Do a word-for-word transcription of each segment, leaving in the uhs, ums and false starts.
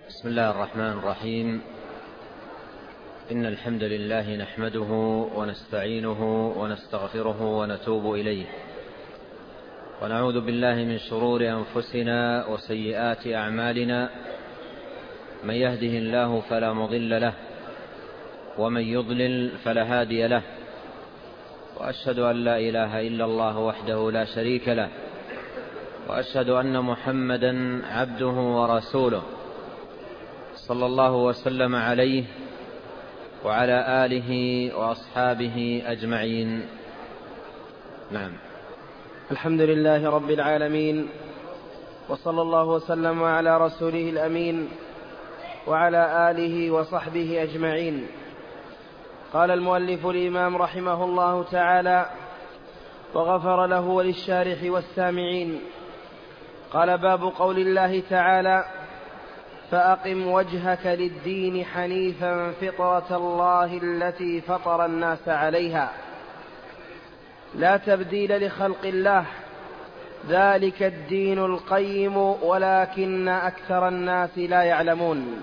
بسم الله الرحمن الرحيم. إن الحمد لله نحمده ونستعينه ونستغفره ونتوب إليه، ونعوذ بالله من شرور أنفسنا وسيئات أعمالنا. من يهده الله فلا مضل له، ومن يضلل فلا هادي له، وأشهد أن لا إله إلا الله وحده لا شريك له، وأشهد أن محمدا عبده ورسوله، صلى الله وسلم عليه وعلى آله وأصحابه أجمعين. نعم. الحمد لله رب العالمين، وصلى الله وسلم على رسوله الأمين وعلى آله وصحبه أجمعين. قال المؤلف الإمام رحمه الله تعالى وغفر له وللشارح والسامعين. قال: باب قول الله تعالى: فأقم وجهك للدين حنيفا فطرة الله التي فطر الناس عليها لا تبديل لخلق الله ذلك الدين القيم ولكن أكثر الناس لا يعلمون.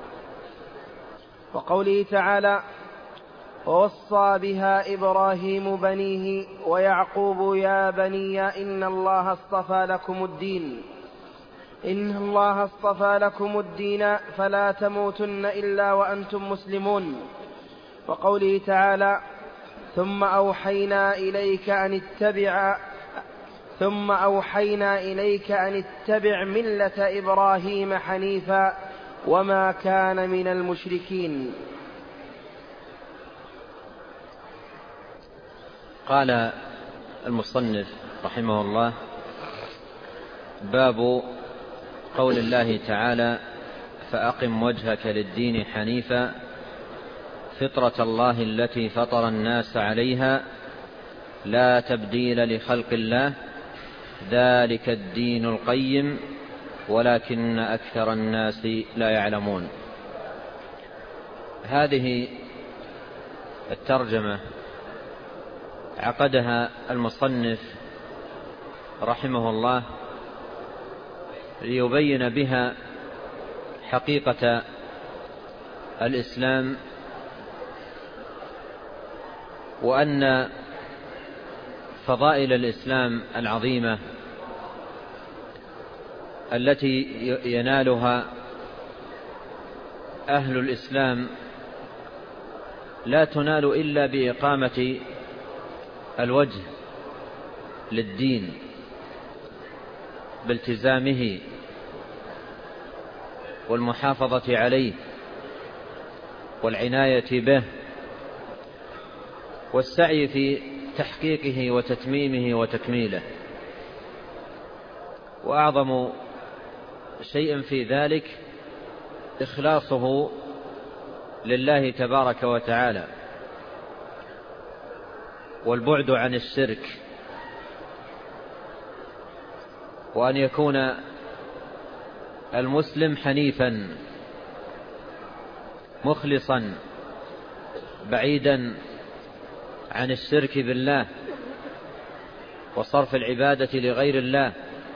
وقوله تعالى: ووصى بها إبراهيم بنيه ويعقوب يا بني إن الله اصطفى لكم الدين إن الله اصطفى لكم الدين فلا تموتن إلا وأنتم مسلمون. وقوله تعالى: ثم أوحينا إليك أن اتبع ثم أوحينا إليك أن اتبع ملة إبراهيم حنيفا وما كان من المشركين. قال المصنف رحمه الله: باب قول الله تعالى: فأقم وجهك للدين حنيفا فطرة الله التي فطر الناس عليها لا تبديل لخلق الله ذلك الدين القيم ولكن أكثر الناس لا يعلمون. هذه الترجمة عقدها المصنف رحمه الله ليبين بها حقيقة الإسلام، وأن فضائل الإسلام العظيمة التي ينالها أهل الإسلام لا تنال إلا بإقامة الوجه للدين بالتزامه والمحافظة عليه والعناية به والسعي في تحقيقه وتتميمه وتكميله. وأعظم شيء في ذلك إخلاصه لله تبارك وتعالى والبعد عن الشرك، وأن يكون المسلم حنيفا مخلصا بعيدا عن الشرك بالله وصرف العبادة لغير الله،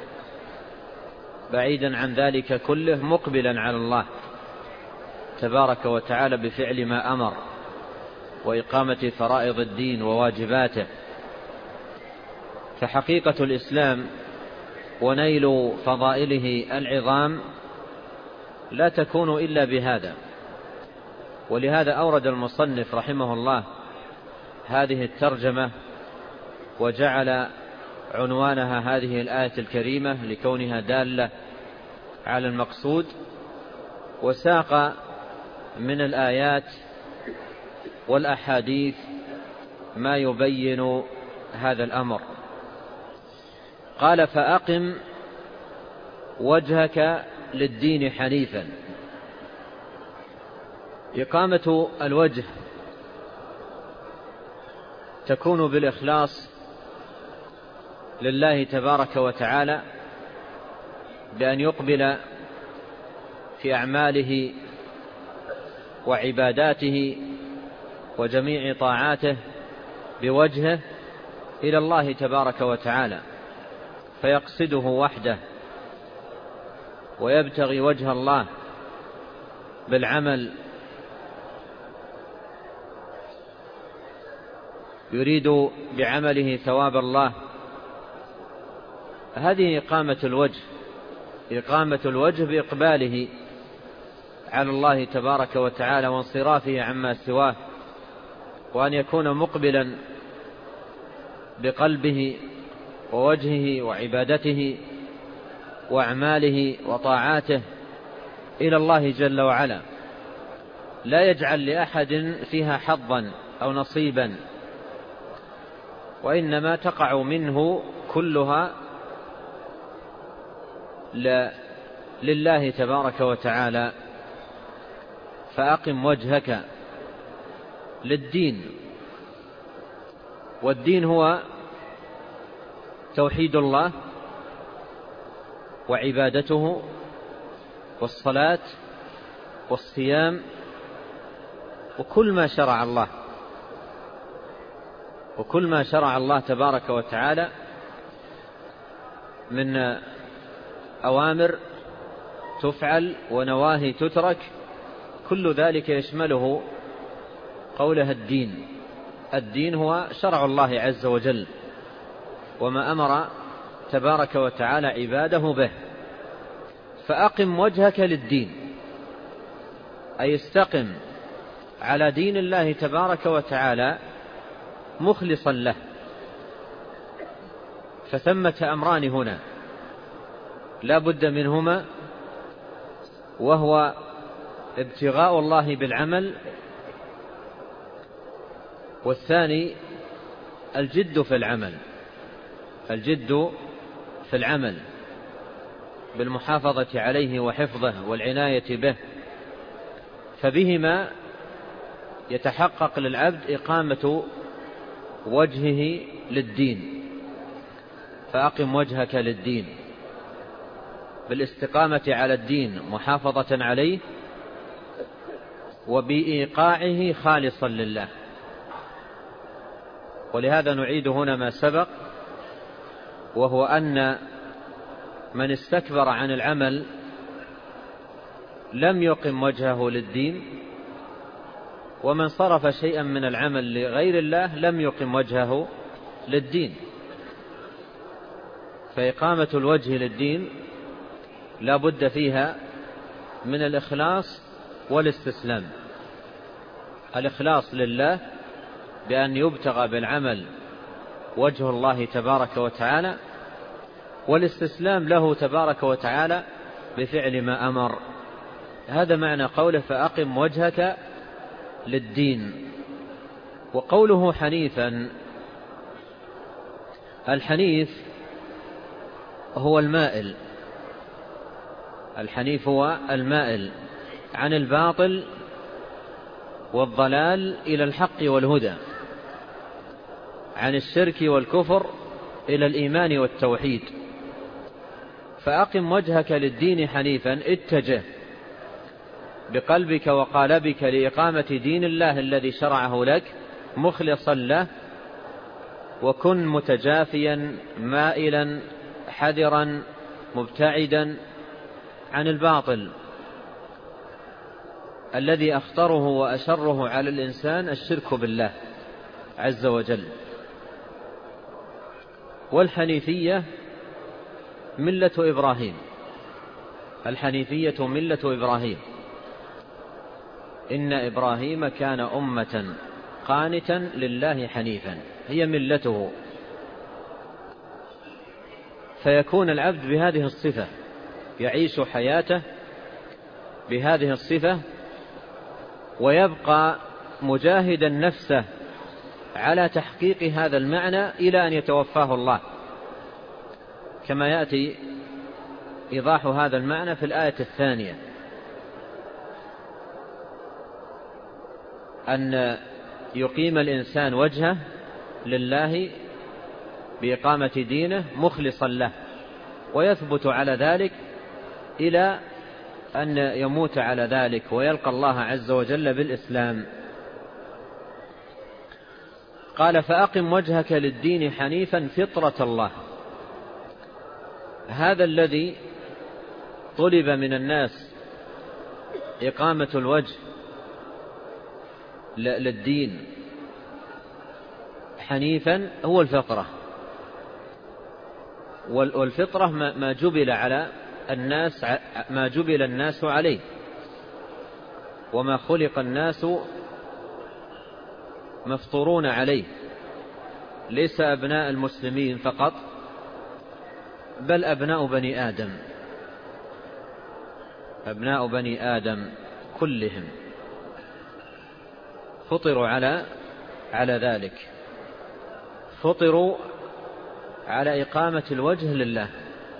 بعيدا عن ذلك كله مقبلا على الله تبارك وتعالى بفعل ما أمر وإقامة فرائض الدين وواجباته. فحقيقة الإسلام ونيل فضائله العظام لا تكون إلا بهذا. ولهذا أورد المصنف رحمه الله هذه الترجمة وجعل عنوانها هذه الآية الكريمة لكونها دالة على المقصود، وساق من الآيات والأحاديث ما يبين هذا الأمر. قال: فأقم وجهك للدين حنيفا. إقامة الوجه تكون بالإخلاص لله تبارك وتعالى بأن يقبل في أعماله وعباداته وجميع طاعاته بوجهه إلى الله تبارك وتعالى، فيقصده وحده ويبتغي وجه الله بالعمل يريد بعمله ثواب الله، هذه إقامة الوجه، إقامة الوجه بإقباله على الله تبارك وتعالى وانصرافه عما سواه، وأن يكون مقبلا بقلبه ووجهه وعبادته وأعماله وطاعاته إلى الله جل وعلا، لا يجعل لأحد فيها حظا أو نصيبا، وإنما تقع منه كلها لله تبارك وتعالى. فأقم وجهك للدين، والدين هو توحيد الله وعبادته والصلاة والصيام وكل ما شرع الله وكل ما شرع الله تبارك وتعالى من أوامر تفعل ونواهي تترك، كل ذلك يشمله قولها الدين. الدين هو شرع الله عز وجل وما أمر تبارك وتعالى عباده به. فأقم وجهك للدين، أي استقم على دين الله تبارك وتعالى مخلصا له. فثمة أمران هنا لا بد منهما، وهو ابتغاء الله بالعمل، والثاني الجد في العمل، الجد في العمل بالمحافظة عليه وحفظه والعناية به، فبهما يتحقق للعبد إقامة وجهه للدين. فأقم وجهك للدين بالاستقامة على الدين محافظة عليه وبإيقاعه خالصا لله. ولهذا نعيد هنا ما سبق، وهو أن من استكبر عن العمل لم يقم وجهه للدين، ومن صرف شيئا من العمل لغير الله لم يقم وجهه للدين. فإقامة الوجه للدين لا بد فيها من الإخلاص والاستسلام. الإخلاص لله بأن يبتغى بالعمل وجه الله تبارك وتعالى، والاستسلام له تبارك وتعالى بفعل ما أمر. هذا معنى قوله فأقم وجهك للدين. وقوله حنيفا، الحنيف هو المائل، الحنيف هو المائل عن الباطل والضلال إلى الحق والهدى، عن الشرك والكفر إلى الإيمان والتوحيد. فأقم وجهك للدين حنيفا، اتجه بقلبك وقالبك لإقامة دين الله الذي شرعه لك مخلصا له، وكن متجافيا مائلا حذرا مبتعدا عن الباطل الذي أخطره وأشره على الإنسان الشرك بالله عز وجل. والحنيفية ملة إبراهيم، الحنيفية ملة إبراهيم، إن إبراهيم كان أمة قانتا لله حنيفا، هي ملته. فيكون العبد بهذه الصفة، يعيش حياته بهذه الصفة، ويبقى مجاهدا نفسه على تحقيق هذا المعنى إلى أن يتوفاه الله، كما يأتي إيضاح هذا المعنى في الآية الثانية، أن يقيم الإنسان وجهه لله بإقامة دينه مخلصا له، ويثبت على ذلك إلى أن يموت على ذلك ويلقى الله عز وجل بالإسلام. قال فأقم وجهك للدين حنيفا فطرة الله، هذا الذي طلب من الناس إقامة الوجه للدين حنيفا هو الفطرة، والفطرة ما جبل على الناس ما جبل الناس عليه، وما خلق الناس مفطورون عليه، ليس أبناء المسلمين فقط بل أبناء بني آدم، أبناء بني آدم كلهم فطروا على على ذلك، فطروا على إقامة الوجه لله،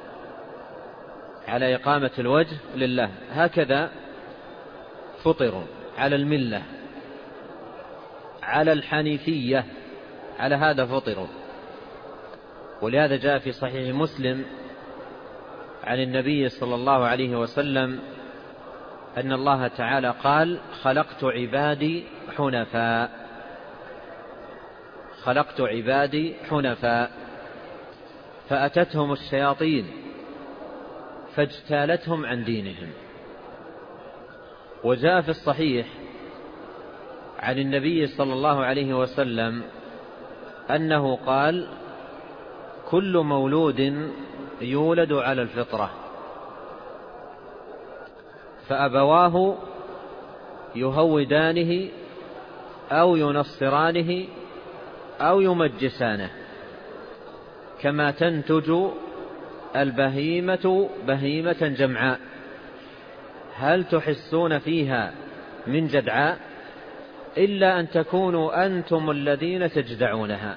على إقامة الوجه لله، هكذا فطروا على الملة، على الحنيفية، على هذا فطروا. ولهذا جاء في صحيح مسلم عن النبي صلى الله عليه وسلم أن الله تعالى قال: خلقت عبادي حنفاء، خلقت عبادي حنفاء، فأتتهم الشياطين فاجتالتهم عن دينهم. وجاء في الصحيح عن النبي صلى الله عليه وسلم أنه قال: كل مولود يولد على الفطرة، فأبواه يهودانه أو ينصرانه أو يمجسانه، كما تنتج البهيمة بهيمة جمعاء، هل تحسون فيها من جدعاء إلا أن تكونوا أنتم الذين تجدعونها.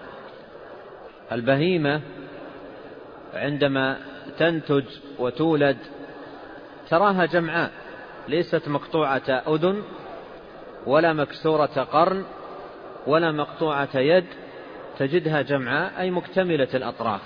البهيمة عندما تنتج وتولد تراها جمعاء، ليست مقطوعة أذن ولا مكسورة قرن ولا مقطوعة يد، تجدها جمعاء أي مكتملة الأطراف.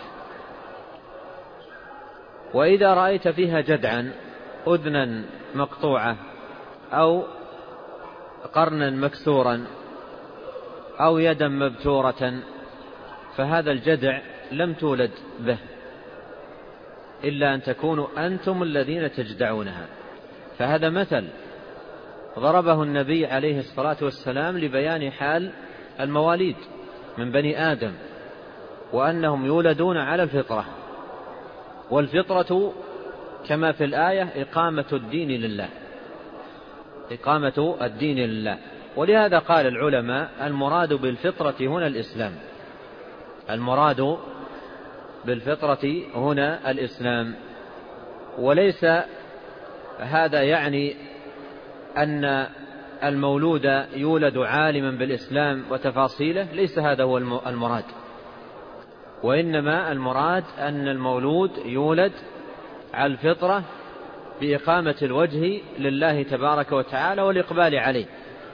وإذا رأيت فيها جدعا، أذنا مقطوعة أو قرنا مكسورا أو يدا مبتورة، فهذا الجدع لم تولد به إلا أن تكونوا أنتم الذين تجدعونها. فهذا مثل ضربه النبي عليه الصلاة والسلام لبيان حال المواليد من بني آدم، وأنهم يولدون على الفطرة، والفطرة كما في الآية إقامة الدين لله، إقامة الدين لله. ولهذا قال العلماء: المراد بالفطرة هنا الإسلام، المراد بالفطرة هنا الإسلام. وليس هذا يعني أن المولود يولد عالما بالإسلام وتفاصيله، ليس هذا هو المراد، وإنما المراد أن المولود يولد على الفطرة بإقامة الوجه لله تبارك وتعالى والإقبال عليه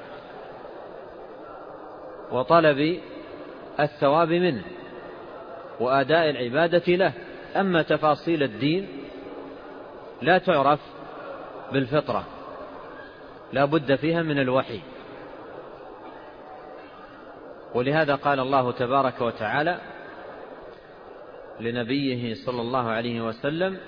وطلب الثواب منه وأداء العبادة له. أما تفاصيل الدين لا تعرف بالفطرة، لا بد فيها من الوحي. ولهذا قال الله تبارك وتعالى لنبيه صلى الله عليه وسلم: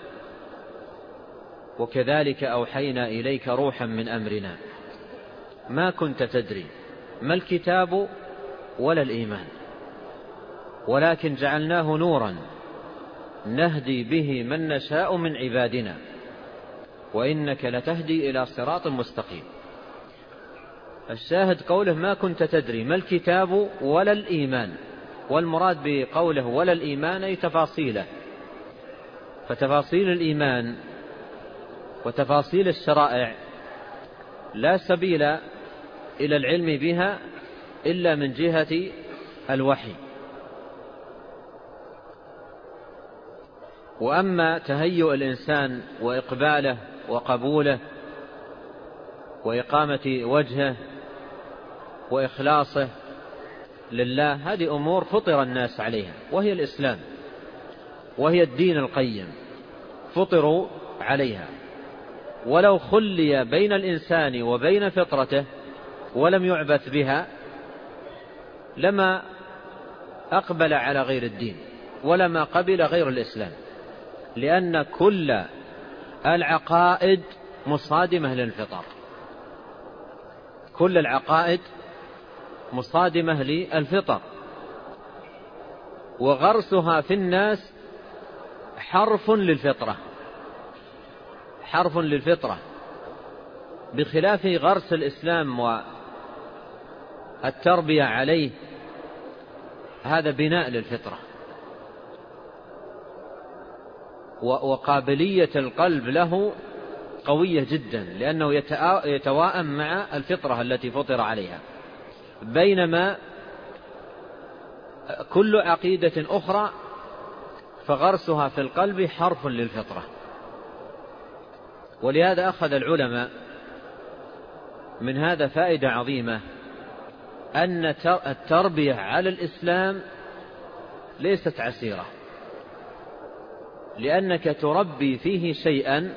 وكذلك أوحينا إليك روحا من أمرنا ما كنت تدري ما الكتاب ولا الإيمان ولكن جعلناه نورا نهدي به من نشاء من عبادنا وإنك لتهدي إلى صراط مستقيم. الشاهد قوله ما كنت تدري ما الكتاب ولا الإيمان، والمراد بقوله ولا الإيمان أي تفاصيله. فتفاصيل الإيمان وتفاصيل الشرائع لا سبيل إلى العلم بها إلا من جهة الوحي. وأما تهيؤ الإنسان وإقباله وقبوله وإقامة وجهه وإخلاصه لله، هذه أمور فطر الناس عليها، وهي الإسلام وهي الدين القيم، فطروا عليها. ولو خلي بين الإنسان وبين فطرته ولم يعبث بها لما أقبل على غير الدين ولما قبل غير الإسلام، لأن كل العقائد مصادمة للفطر، كل العقائد مصادمة للفطر، وغرسها في الناس حرف للفطرة، حرف للفطرة، بخلاف غرس الإسلام والتربية عليه، هذا بناء للفطرة. وقابلية القلب له قوية جدا، لأنه يتواءم مع الفطرة التي فطر عليها، بينما كل عقيدة أخرى فغرسها في القلب حرف للفطرة. ولهذا أخذ العلماء من هذا فائدة عظيمة، أن التربية على الإسلام ليست عسيرة، لأنك تربي فيه شيئا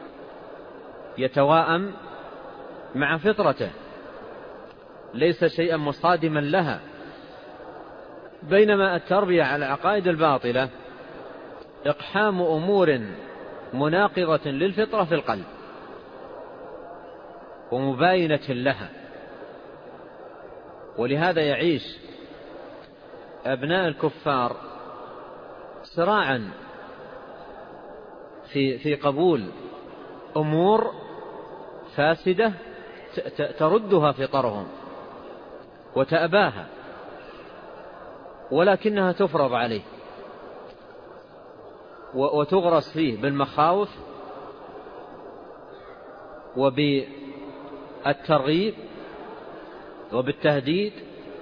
يتواءم مع فطرته، ليس شيئا مصادما لها، بينما التربية على العقائد الباطلة إقحام أمور مناقضة للفطرة في القلب ومباينة لها. ولهذا يعيش أبناء الكفار صراعا في في قبول أمور فاسدة تردها فطرهم وتأباها، ولكنها تفرض عليه وتغرس فيه بالمخاوف وبالترغيب وبالتهديد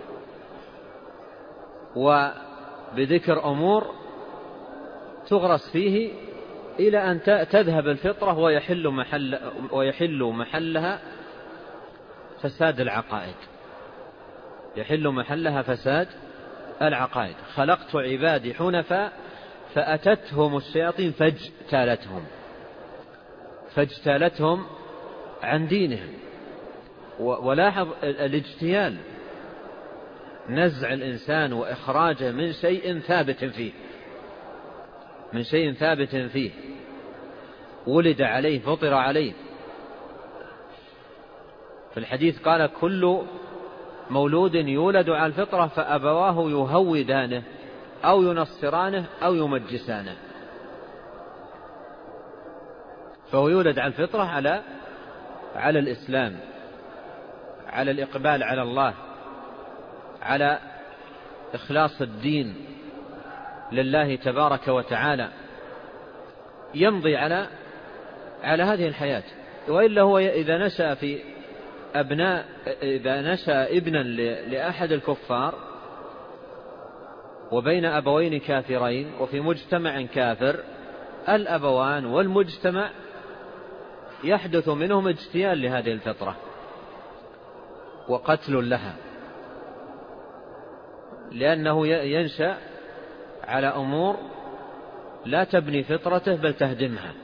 وبذكر أمور تغرس فيه إلى أن تذهب الفطرة ويحل محل ويحل محلها فساد العقائد، يحل محلها فساد العقائد. خلقت عبادي حنفاء فأتتهم الشياطين فاجتالتهم فاجتالتهم عن دينهم. ولاحظ الاجتيال، نزع الإنسان وإخراجه من شيء ثابت فيه، من شيء ثابت فيه ولد عليه فطر عليه. في الحديث قال: كل مولود يولد على الفطرة فأبواه يهودانه أو ينصرانه أو يمجسانه. فهو يولد على الفطرة على على الإسلام، على الإقبال على الله، على إخلاص الدين لله تبارك وتعالى، يمضي على على هذه الحياة. وإلا هو إذا نشأ في أبناء إذا نشأ ابنا لأحد الكفار وبين أبوين كافرين وفي مجتمع كافر، الأبوان والمجتمع يحدث منهم اجتيال لهذه الفطرة وقتل لها، لأنه ينشأ على أمور لا تبني فطرته بل تهدمها،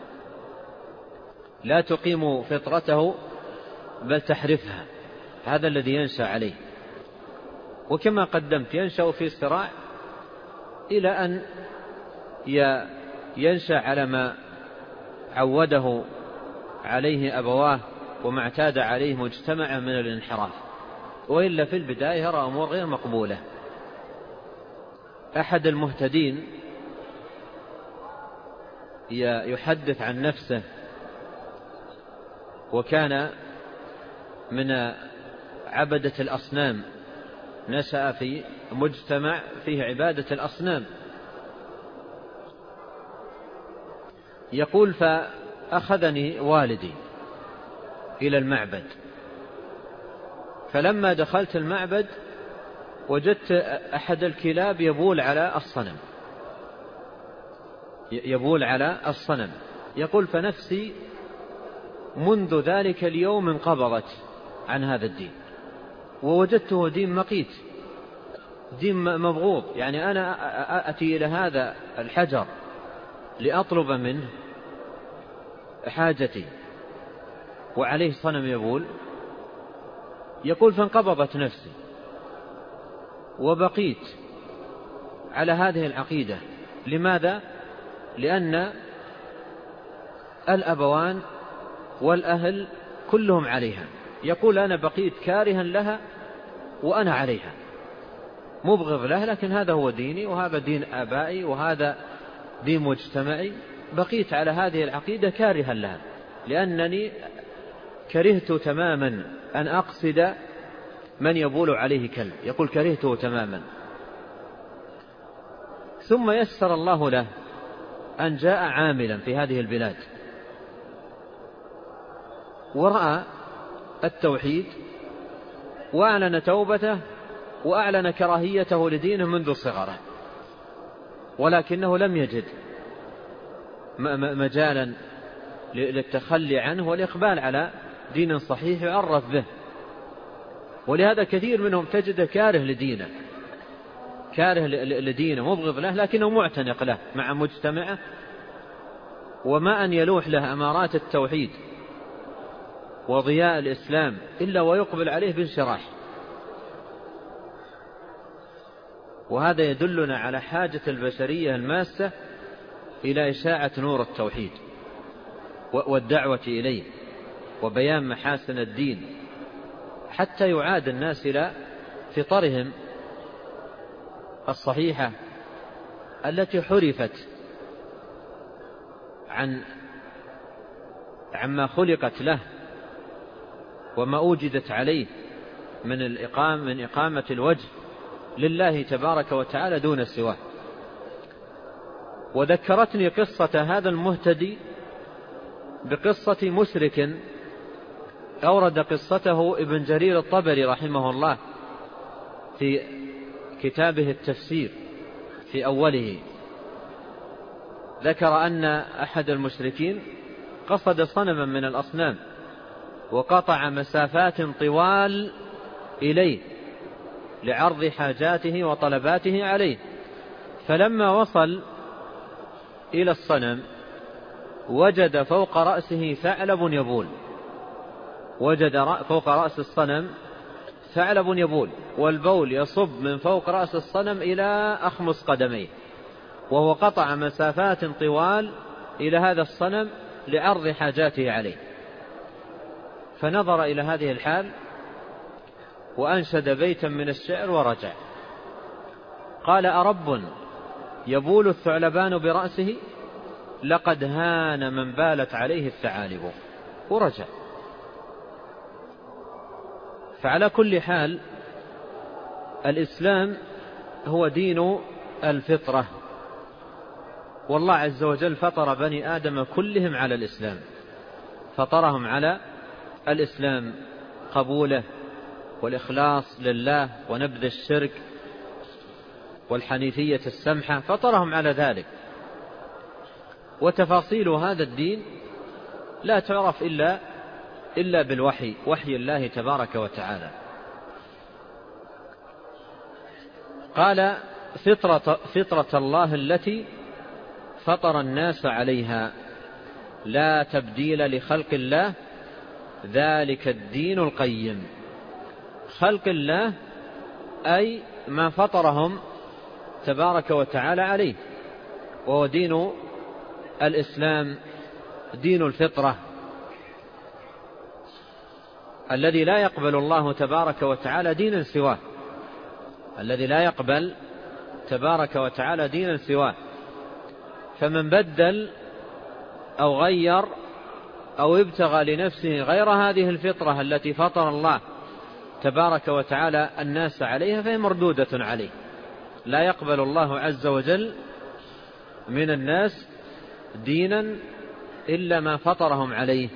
لا تقيم فطرته بل تحرفها. هذا الذي ينشأ عليه. وكما قدمت ينشأ في صراع إلى أن ينشأ على ما عوده عليه أبواه وما اعتاد عليه مجتمع من الانحراف، وإلا في البداية يرى أمور غير مقبولة. أحد المهتدين يحدث عن نفسه، وكان من عبدة الأصنام، نشأ في مجتمع فيه عبادة الأصنام. يقول: فأخذني والدي إلى المعبد، فلما دخلت المعبد وجدت أحد الكلاب يبول على الصنم يبول على الصنم يقول: فنفسي منذ ذلك اليوم انقبضت عن هذا الدين، ووجدته دين مقيت، دين مبغوض. يعني أنا أتي إلى هذا الحجر لأطلب منه حاجتي وعليه صنم يبول. يقول: فانقبضت نفسي وبقيت على هذه العقيدة. لماذا؟ لأن الأبوان والأهل كلهم عليها، يقول أنا بقيت كارها لها وأنا عليها مبغض لها، لكن هذا هو ديني وهذا دين آبائي وهذا دين مجتمعي، بقيت على هذه العقيدة كارها لها لأنني كرهت تماما أن أقصد من يبول عليه كلب، يقول كرهته تماما. ثم يسر الله له أن جاء عاملا في هذه البلاد ورأى التوحيد وأعلن توبته وأعلن كراهيته لدينه منذ صغره، ولكنه لم يجد مجالا للتخلي عنه والإقبال على دين صحيح يعرف به. ولهذا كثير منهم تجد كاره لدينه، كاره لدينه مبغض له، لكنه معتنق له مع مجتمعه، وما أن يلوح له أمارات التوحيد وضياء الإسلام إلا ويقبل عليه بانشراح. وهذا يدلنا على حاجة البشرية الماسة إلى إشاعة نور التوحيد والدعوة إليه وبيان محاسن الدين، حتى يعاد الناس إلى فطرهم الصحيحة التي حرفت عن عما خلقت له وما أوجدت عليه من الإقامة من إقامة الوجه لله تبارك وتعالى دون سواه. وذكرتني قصة هذا المهتدي بقصة مشرك أورد قصته ابن جرير الطبري رحمه الله في كتابه التفسير في أوله. ذكر أن أحد المشركين قصد صنما من الأصنام وقطع مسافات طوال إليه لعرض حاجاته وطلباته عليه، فلما وصل إلى الصنم وجد فوق رأسه ثعلب يبول، وجد فوق رأس الصنم ثعلب يبول، والبول يصب من فوق رأس الصنم إلى أخمص قدميه، وهو قطع مسافات طوال إلى هذا الصنم لعرض حاجاته عليه. فنظر إلى هذه الحال وأنشد بيتا من الشعر ورجع. قال: أرب يبول الثعلبان برأسه، لقد هان من بالت عليه الثعالب، ورجع. فعلى كل حال الإسلام هو دين الفطرة، والله عز وجل فطر بني آدم كلهم على الإسلام، فطرهم على الإسلام، قبوله والإخلاص لله ونبذ الشرك والحنيفية السمحة، فطرهم على ذلك. وتفاصيل هذا الدين لا تعرف إلا إلا بالوحي، وحي الله تبارك وتعالى. قال: فطرة, فطرة الله التي فطر الناس عليها لا تبديل لخلق الله ذلك الدين القيم. خلق الله أي ما فطرهم تبارك وتعالى عليه، وهو دين الإسلام، دين الفطرة الذي لا يقبل الله تبارك وتعالى دينا سواه، الذي لا يقبل تبارك وتعالى دينا سواه. فمن بدل أو غير أو ابتغى لنفسه غير هذه الفطرة التي فطر الله تبارك وتعالى الناس عليها فهي مردودة عليه. لا يقبل الله عز وجل من الناس دينا إلا ما فطرهم عليه،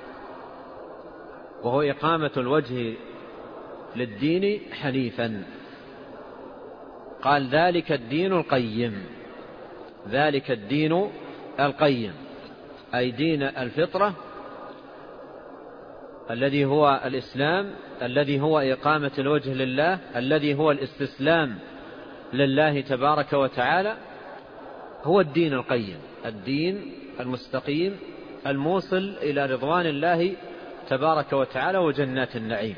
وهو إقامة الوجه للدين حنيفا. قال: ذلك الدين القيم، ذلك الدين القيم أي دين الفطرة الذي هو الإسلام، الذي هو إقامة الوجه لله، الذي هو الاستسلام لله تبارك وتعالى، هو الدين القيم، الدين المستقيم الموصل إلى رضوان الله تبارك وتعالى وجنات النعيم.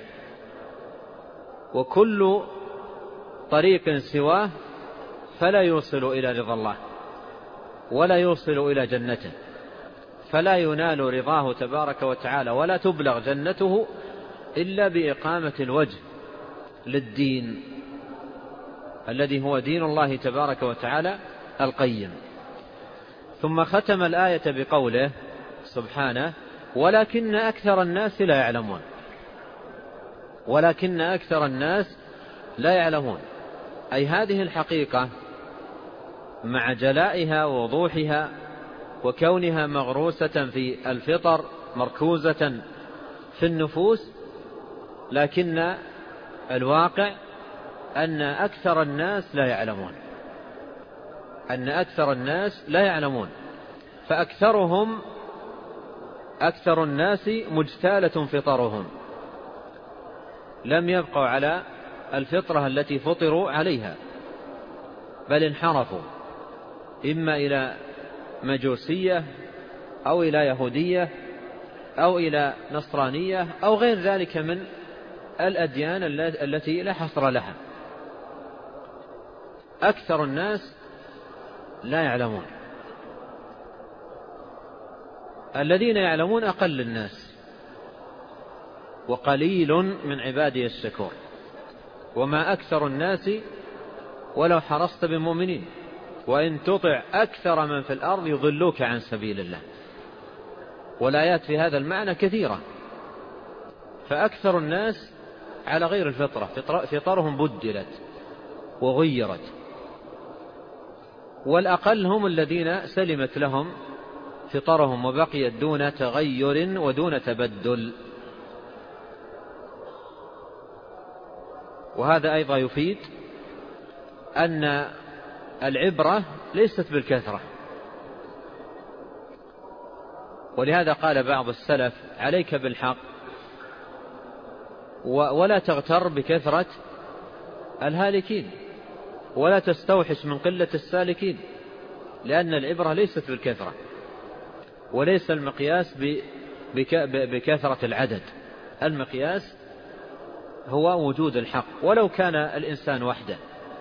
وكل طريق سواه فلا يوصل إلى رضا الله ولا يوصل إلى جنته. فلا ينال رضاه تبارك وتعالى ولا تبلغ جنته إلا بإقامة الوجه للدين الذي هو دين الله تبارك وتعالى القيم. ثم ختم الآية بقوله سبحانه: ولكن أكثر الناس لا يعلمون. ولكن أكثر الناس لا يعلمون، أي هذه الحقيقة مع جلائها ووضوحها وكونها مغروسة في الفطر مركوزة في النفوس، لكن الواقع أن أكثر الناس لا يعلمون أن أكثر الناس لا يعلمون فأكثرهم أكثر الناس مجتالة فطرهم، لم يبقوا على الفطرة التي فطروا عليها، بل انحرفوا إما إلى مجوسية أو إلى يهودية أو إلى نصرانية أو غير ذلك من الأديان التي لا حصر لها. أكثر الناس لا يعلمون، الذين يعلمون أقل الناس، وقليل من عبادي الشكور. وما أكثر الناس ولو حرصت بمؤمنين، وإن تطع أكثر من في الأرض يضلوك عن سبيل الله. والآيات في هذا المعنى كثيرة. فأكثر الناس على غير الفطرة، فطرهم بدلت وغيرت، والأقل هم الذين سلمت لهم فطرهم وبقيت دون تغير ودون تبدل. وهذا أيضا يفيد أن العبرة ليست بالكثرة، ولهذا قال بعض السلف: عليك بالحق ولا تغتر بكثرة الهالكين، ولا تستوحش من قلة السالكين، لأن العبرة ليست بالكثرة، وليس المقياس بكثرة العدد. المقياس هو وجود الحق ولو كان الإنسان وحده.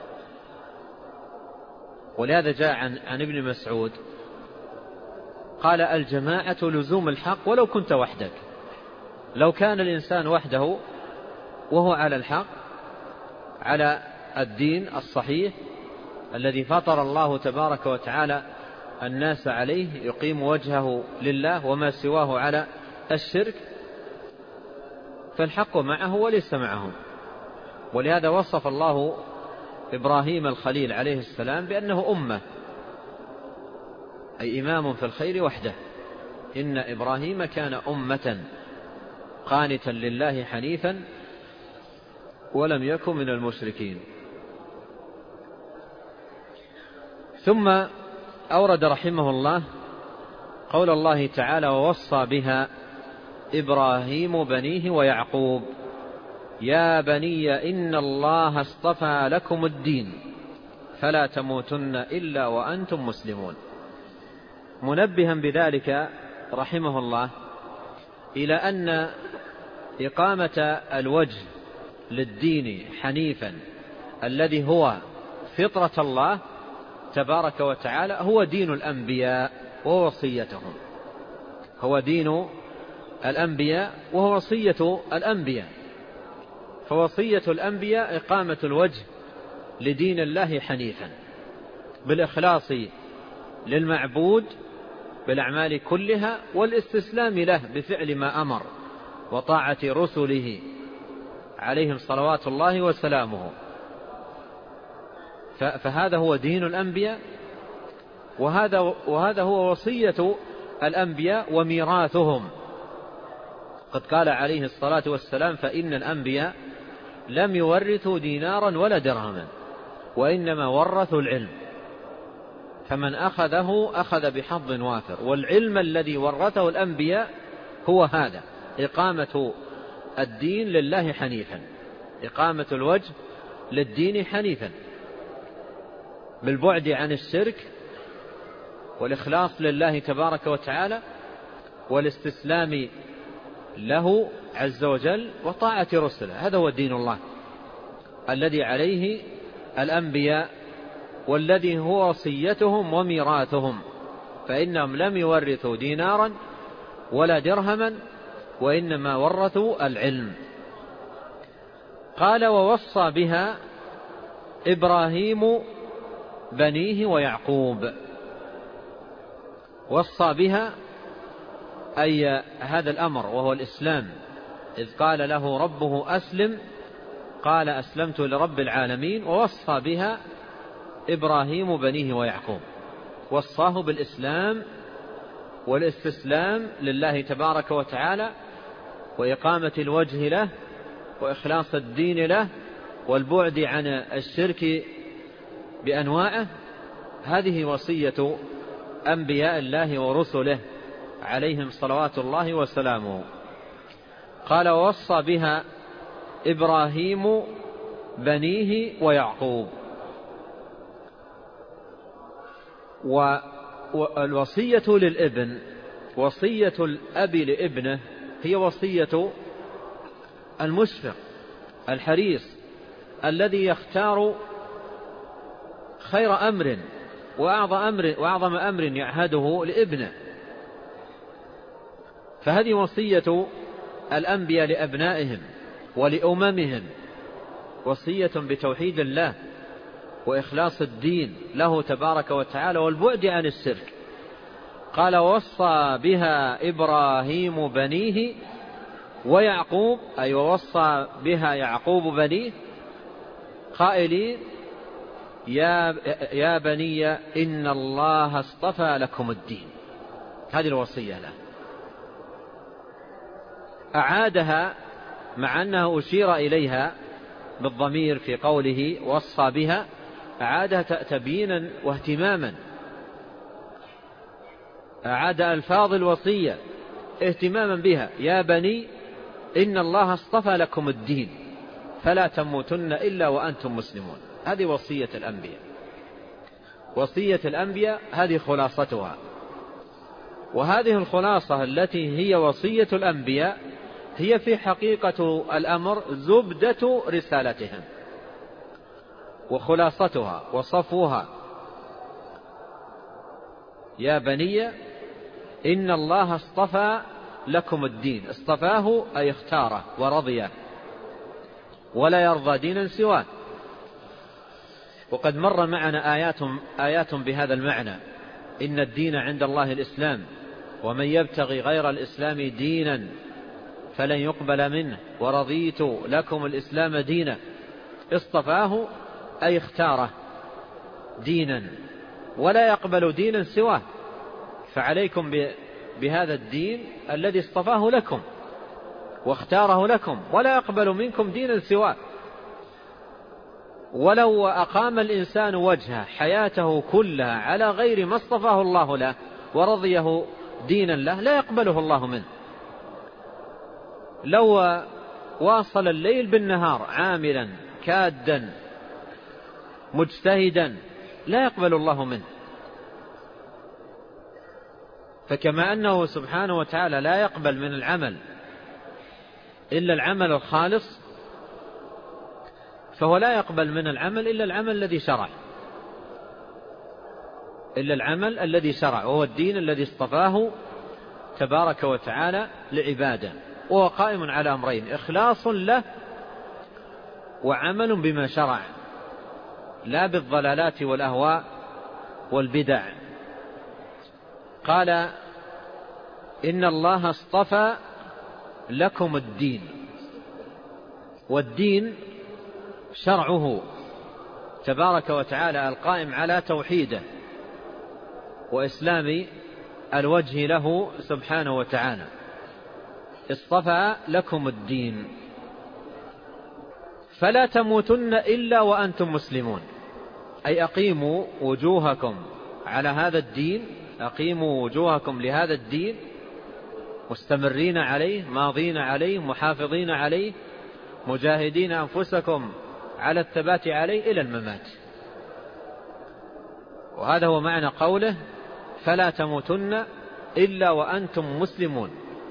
ولهذا جاء عن, عن ابن مسعود قال: الجماعة لزوم الحق ولو كنت وحدك. لو كان الإنسان وحده وهو على الحق، على الدين الصحيح الذي فطر الله تبارك وتعالى الناس عليه، يقيم وجهه لله وما سواه على الشرك، فالحق معه وليس معهم. ولهذا وصف الله إبراهيم الخليل عليه السلام بأنه أمة، أي إمام في الخير وحده. إن إبراهيم كان أمة قانتا لله حنيفا ولم يكن من المشركين. ثم أورد رحمه الله قول الله تعالى: ووصى بها إبراهيم بنيه ويعقوب يا بني إن الله اصطفى لكم الدين فلا تموتن إلا وأنتم مسلمون، منبها بذلك رحمه الله إلى أن إقامة الوجه للدين حنيفا الذي هو فطرة الله تبارك وتعالى هو دين الأنبياء ووصيتهم، هو دين الأنبياء وهو وصية الأنبياء. فوصية الأنبياء إقامة الوجه لدين الله حنيفا بالإخلاص للمعبود بالأعمال كلها، والاستسلام له بفعل ما أمر، وطاعة رسله عليهم صلوات الله وسلامه. فهذا هو دين الأنبياء، وهذا, وهذا هو وصية الأنبياء وميراثهم. قد قال عليه الصلاة والسلام: فإن الأنبياء لم يورثوا دينارا ولا درهما وإنما ورثوا العلم، فمن أخذه أخذ بحظ وافر. والعلم الذي ورثه الأنبياء هو هذا: إقامة الدين لله حنيفا، إقامة الوجه للدين حنيفا بالبعد عن الشرك والإخلاص لله تبارك وتعالى والاستسلام له عز وجل وطاعة رسله. هذا هو دين الله الذي عليه الأنبياء والذي هو وصيتهم وميراثهم. فإنهم لم يورثوا دينارا ولا درهما وإنما ورثوا العلم. قال ووصى بها إبراهيم بنيه ويعقوب. وصى بها أي هذا الأمر وهو الإسلام، إذ قال له ربه أسلم قال أسلمت لرب العالمين. ووصى بها إبراهيم بنيه ويعقوب، وصاه بالإسلام والاستسلام لله تبارك وتعالى وإقامة الوجه له وإخلاص الدين له والبعد عن الشرك بأنواعه. هذه وصية أنبياء الله ورسله عليهم صلوات الله وسلامه. قال ووصى بها إبراهيم بنيه ويعقوب. والوصية للابن، وصية الأب لابنه، هي وصية المشفق الحريص الذي يختار خير أمر وأعظم أمر, وأعظم أمر يعهده لابنه. فهذه وصية الأنبياء لأبنائهم ولأممهم، وصية بتوحيد الله وإخلاص الدين له تبارك وتعالى والبعد عن الشرك. قال ووصى بها إبراهيم بنيه ويعقوب، أي ووصى بها يعقوب بنيه قائلين يا, يا بني إن الله اصطفى لكم الدين. هذه الوصية له، أعادها مع أنه أشير إليها بالضمير في قوله وصى بها، أعادها تبيينا واهتماما، أعاد ألفاظ الوصية اهتماما بها. يا بني إن الله اصطفى لكم الدين فلا تموتن إلا وأنتم مسلمون. هذه وصية الأنبياء، وصية الأنبياء هذه خلاصتها. وهذه الخلاصة التي هي وصية الأنبياء هي في حقيقة الأمر زبدة رسالتهم وخلاصتها وصفوها. يا بني إن الله اصطفى لكم الدين، اصطفاه أي اختاره ورضيه ولا يرضى دينا سواه. وقد مر معنا آيات, آيات بهذا المعنى: إن الدين عند الله الإسلام ومن يبتغي غير الإسلام دينا فلن يقبل منه ورضيت لكم الإسلام دينا. اصطفاه أي اختاره دينا ولا يقبل دينا سواه، فعليكم بهذا الدين الذي اصطفاه لكم واختاره لكم ولا يقبل منكم دينا سواه. ولو أقام الإنسان وجهه حياته كلها على غير ما اصطفاه الله له ورضيه دينا له لا يقبله الله منه. لو واصل الليل بالنهار عاملا كادا مجتهدا لا يقبل الله منه. فكما أنه سبحانه وتعالى لا يقبل من العمل إلا العمل الخالص، فهو لا يقبل من العمل إلا العمل الذي شرع إلا العمل الذي شرع وهو الدين الذي اصطفاه تبارك وتعالى لعباده، وهو قائم على أمرين: إخلاص له وعمل بما شرع، لا بالضلالات والأهواء والبدع. قال إن الله اصطفى لكم الدين، والدين شرعه تبارك وتعالى القائم على توحيده وإسلام الوجه له سبحانه وتعالى. اصطفى لكم الدين فلا تموتن إلا وأنتم مسلمون، أي أقيموا وجوهكم على هذا الدين، أقيموا وجوهكم لهذا الدين مستمرين عليه ماضين عليه محافظين عليه مجاهدين أنفسكم على الثبات عليه إلى الممات. وهذا هو معنى قوله فلا تموتن إلا وأنتم مسلمون.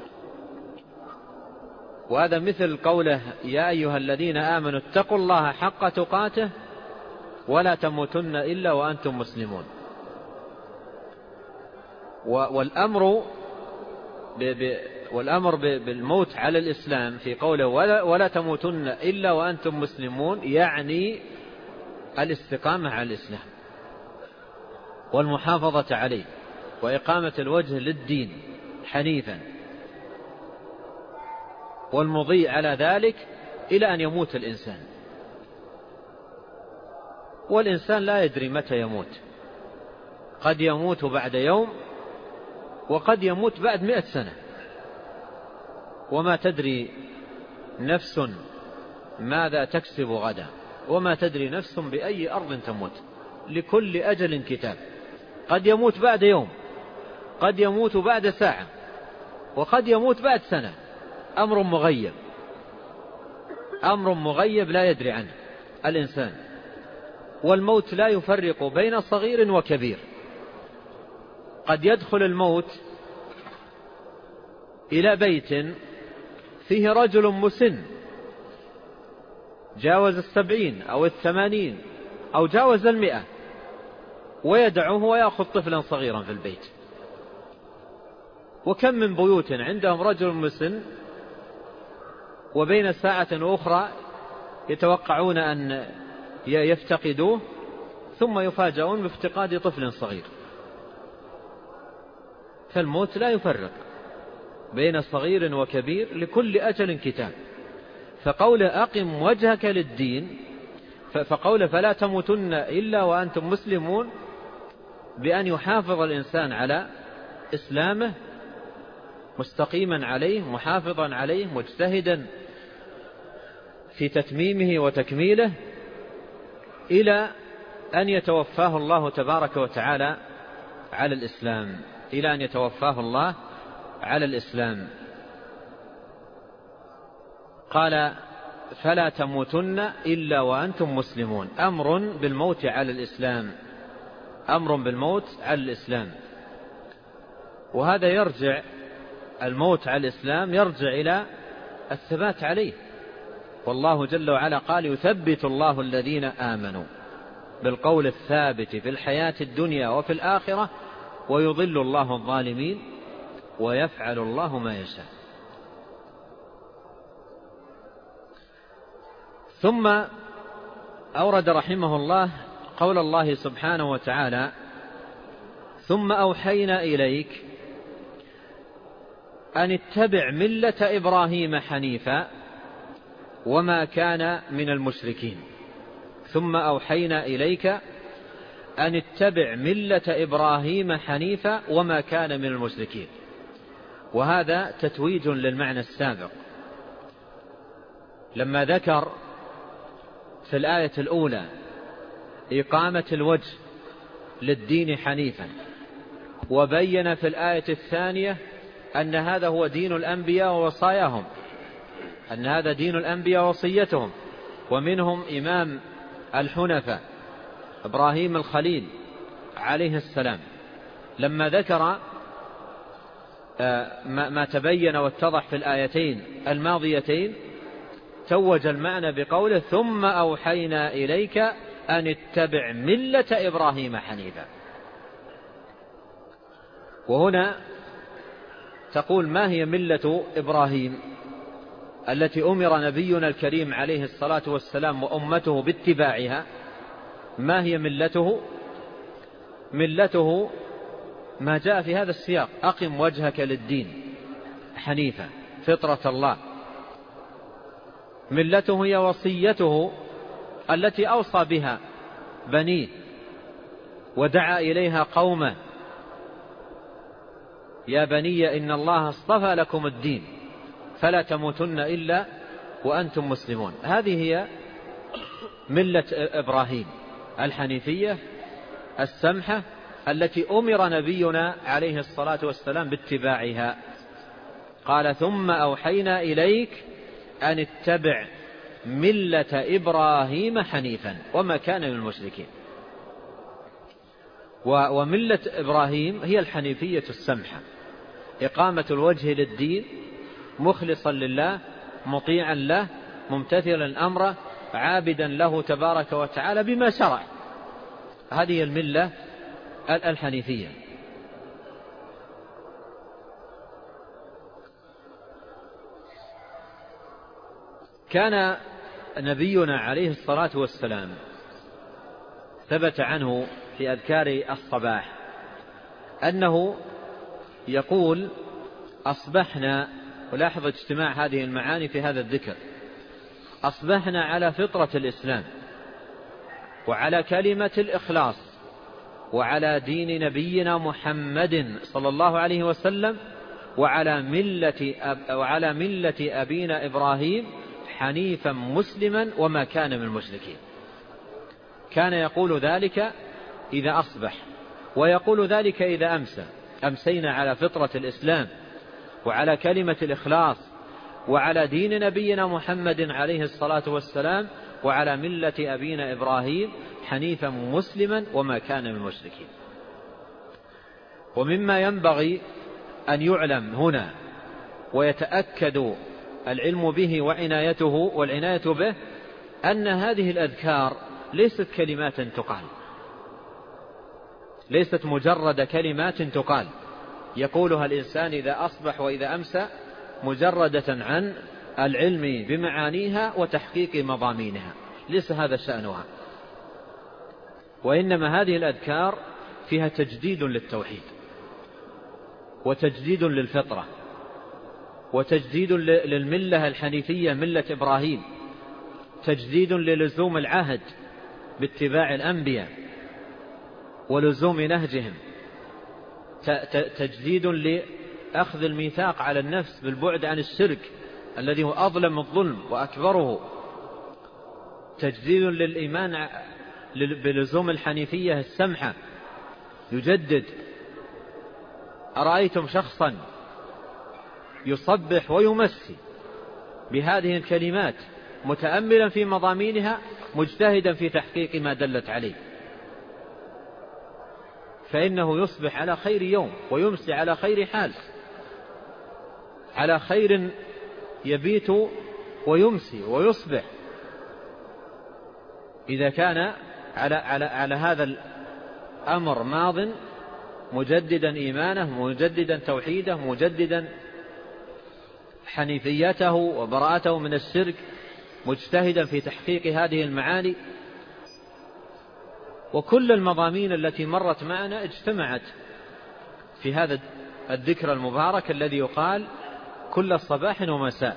وهذا مثل قوله يا أيها الذين آمنوا اتقوا الله حق تقاته ولا تموتن إلا وأنتم مسلمون. والأمر والأمر بالموت على الإسلام في قوله ولا, ولا تموتن إلا وأنتم مسلمون يعني الاستقامة على الإسلام والمحافظة عليه وإقامة الوجه للدين حنيفا، والمضي على ذلك إلى أن يموت الإنسان. والإنسان لا يدري متى يموت، قد يموت بعد يوم وقد يموت بعد مئة سنة، وما تدري نفس ماذا تكسب غدا، وما تدري نفس بأي أرض تموت، لكل أجل كتاب. قد يموت بعد يوم، قد يموت بعد ساعة، وقد يموت بعد سنة. أمر مغيب، أمر مغيب لا يدري عنه الإنسان. والموت لا يفرق بين صغير وكبير. قد يدخل الموت إلى بيت فيه رجل مسن جاوز السبعين أو الثمانين أو جاوز المئة، ويدعوه ويأخذ طفلا صغيرا في البيت. وكم من بيوت عندهم رجل مسن وبين ساعة أخرى يتوقعون أن يفتقدوه، ثم يفاجئون بافتقاد طفل صغير. فالموت لا يفرق بين صغير وكبير، لكل أجل كتاب. فقول أقم وجهك للدين، فقول فلا تموتن إلا وأنتم مسلمون، بأن يحافظ الإنسان على إسلامه مستقيما عليه محافظا عليه مجتهدا في تتميمه وتكميله إلى أن يتوفاه الله تبارك وتعالى على الإسلام، إلى أن يتوفاه الله على الإسلام. قال فلا تموتن إلا وأنتم مسلمون، أمر بالموت على الإسلام، أمر بالموت على الإسلام. وهذا يرجع، الموت على الإسلام يرجع إلى الثبات عليه. والله جل وعلا قال يثبت الله الذين آمنوا بالقول الثابت في الحياة الدنيا وفي الآخرة ويضل الله الظالمين ويفعل الله ما يشاء. ثم أورد رحمه الله قول الله سبحانه وتعالى ثم أوحينا إليك أن اتبع ملة إبراهيم حنيفا وما كان من المشركين. ثم أوحينا إليك أن اتبع ملة إبراهيم حنيفا وما كان من المشركين. وهذا تتويج للمعنى السابق، لما ذكر في الآية الأولى إقامة الوجه للدين حنيفا، وبين في الآية الثانية أن هذا هو دين الأنبياء ووصاياهم، أن هذا دين الأنبياء وصيتهم، ومنهم إمام الحنفاء إبراهيم الخليل عليه السلام. لما ذكر ما تبين واتضح في الآيتين الماضيتين توج المعنى بقوله ثم أوحينا إليك أن اتبع ملة إبراهيم حنيفا. وهنا تقول ما هي ملة إبراهيم التي أمر نبينا الكريم عليه الصلاة والسلام وأمته باتباعها؟ ما هي ملته؟ ملته ما جاء في هذا السياق أقم وجهك للدين حنيفا فطرة الله. ملته هي وصيته التي أوصى بها بنيه ودعا إليها قومه يا بني إن الله اصطفى لكم الدين فلا تموتن إلا وأنتم مسلمون. هذه هي ملة إبراهيم الحنيفية السمحة التي أمر نبينا عليه الصلاة والسلام باتباعها. قال ثم أوحينا إليك أن اتبع ملة إبراهيم حنيفا وما كان من المشركين. وملة إبراهيم هي الحنيفية السمحة، إقامة الوجه للدين مخلصا لله مطيعا له ممتثلا أمره عابدا له تبارك وتعالى بما شرع. هذه الملة الحنيفية. كان نبينا عليه الصلاة والسلام ثبت عنه في أذكار الصباح أنه يقول أصبحنا، ولاحظ اجتماع هذه المعاني في هذا الذكر، أصبحنا على فطرة الإسلام وعلى كلمة الإخلاص وعلى دين نبينا محمد صلى الله عليه وسلم وعلى ملة, أب وعلى ملة أبينا إبراهيم حنيفا مسلما وما كان من المشركين. كان يقول ذلك إذا أصبح، ويقول ذلك إذا أمسى. أمسينا على فطرة الإسلام وعلى كلمة الإخلاص وعلى دين نبينا محمد عليه الصلاة والسلام وعلى ملة أبينا إبراهيم حنيفا مسلما وما كان من المشركين. ومما ينبغي أن يعلم هنا ويتأكد العلم به وعنايته والعناية به أن هذه الأذكار ليست كلمات تقال، ليست مجرد كلمات تقال يقولها الإنسان إذا أصبح وإذا أمسى مجردة عن العلم بمعانيها وتحقيق مضامينها، ليس هذا شأنها. وإنما هذه الأذكار فيها تجديد للتوحيد وتجديد للفطرة وتجديد للملة الحنيفية ملة إبراهيم، تجديد للزوم العهد باتباع الأنبياء ولزوم نهجهم، تجديد لأخذ الميثاق على النفس بالبعد عن الشرك الذي هو أظلم الظلم وأكبره، تجديد للإيمان بلزوم الحنيفية السمحة. يجدد. أرأيتم شخصا يصبح ويمسي بهذه الكلمات متأملا في مضامينها مجتهدا في تحقيق ما دلت عليه، فإنه يصبح على خير يوم ويمسي على خير حال، على خير يبيت ويمسي ويصبح، إذا كان على, على, على هذا الأمر ماض مجددا إيمانه مجددا توحيده مجددا حنيفيته وبراءته من الشرك، مجتهدا في تحقيق هذه المعاني. وكل المضامين التي مرت معنا اجتمعت في هذا الذكر المبارك الذي يقال كل صباح ومساء.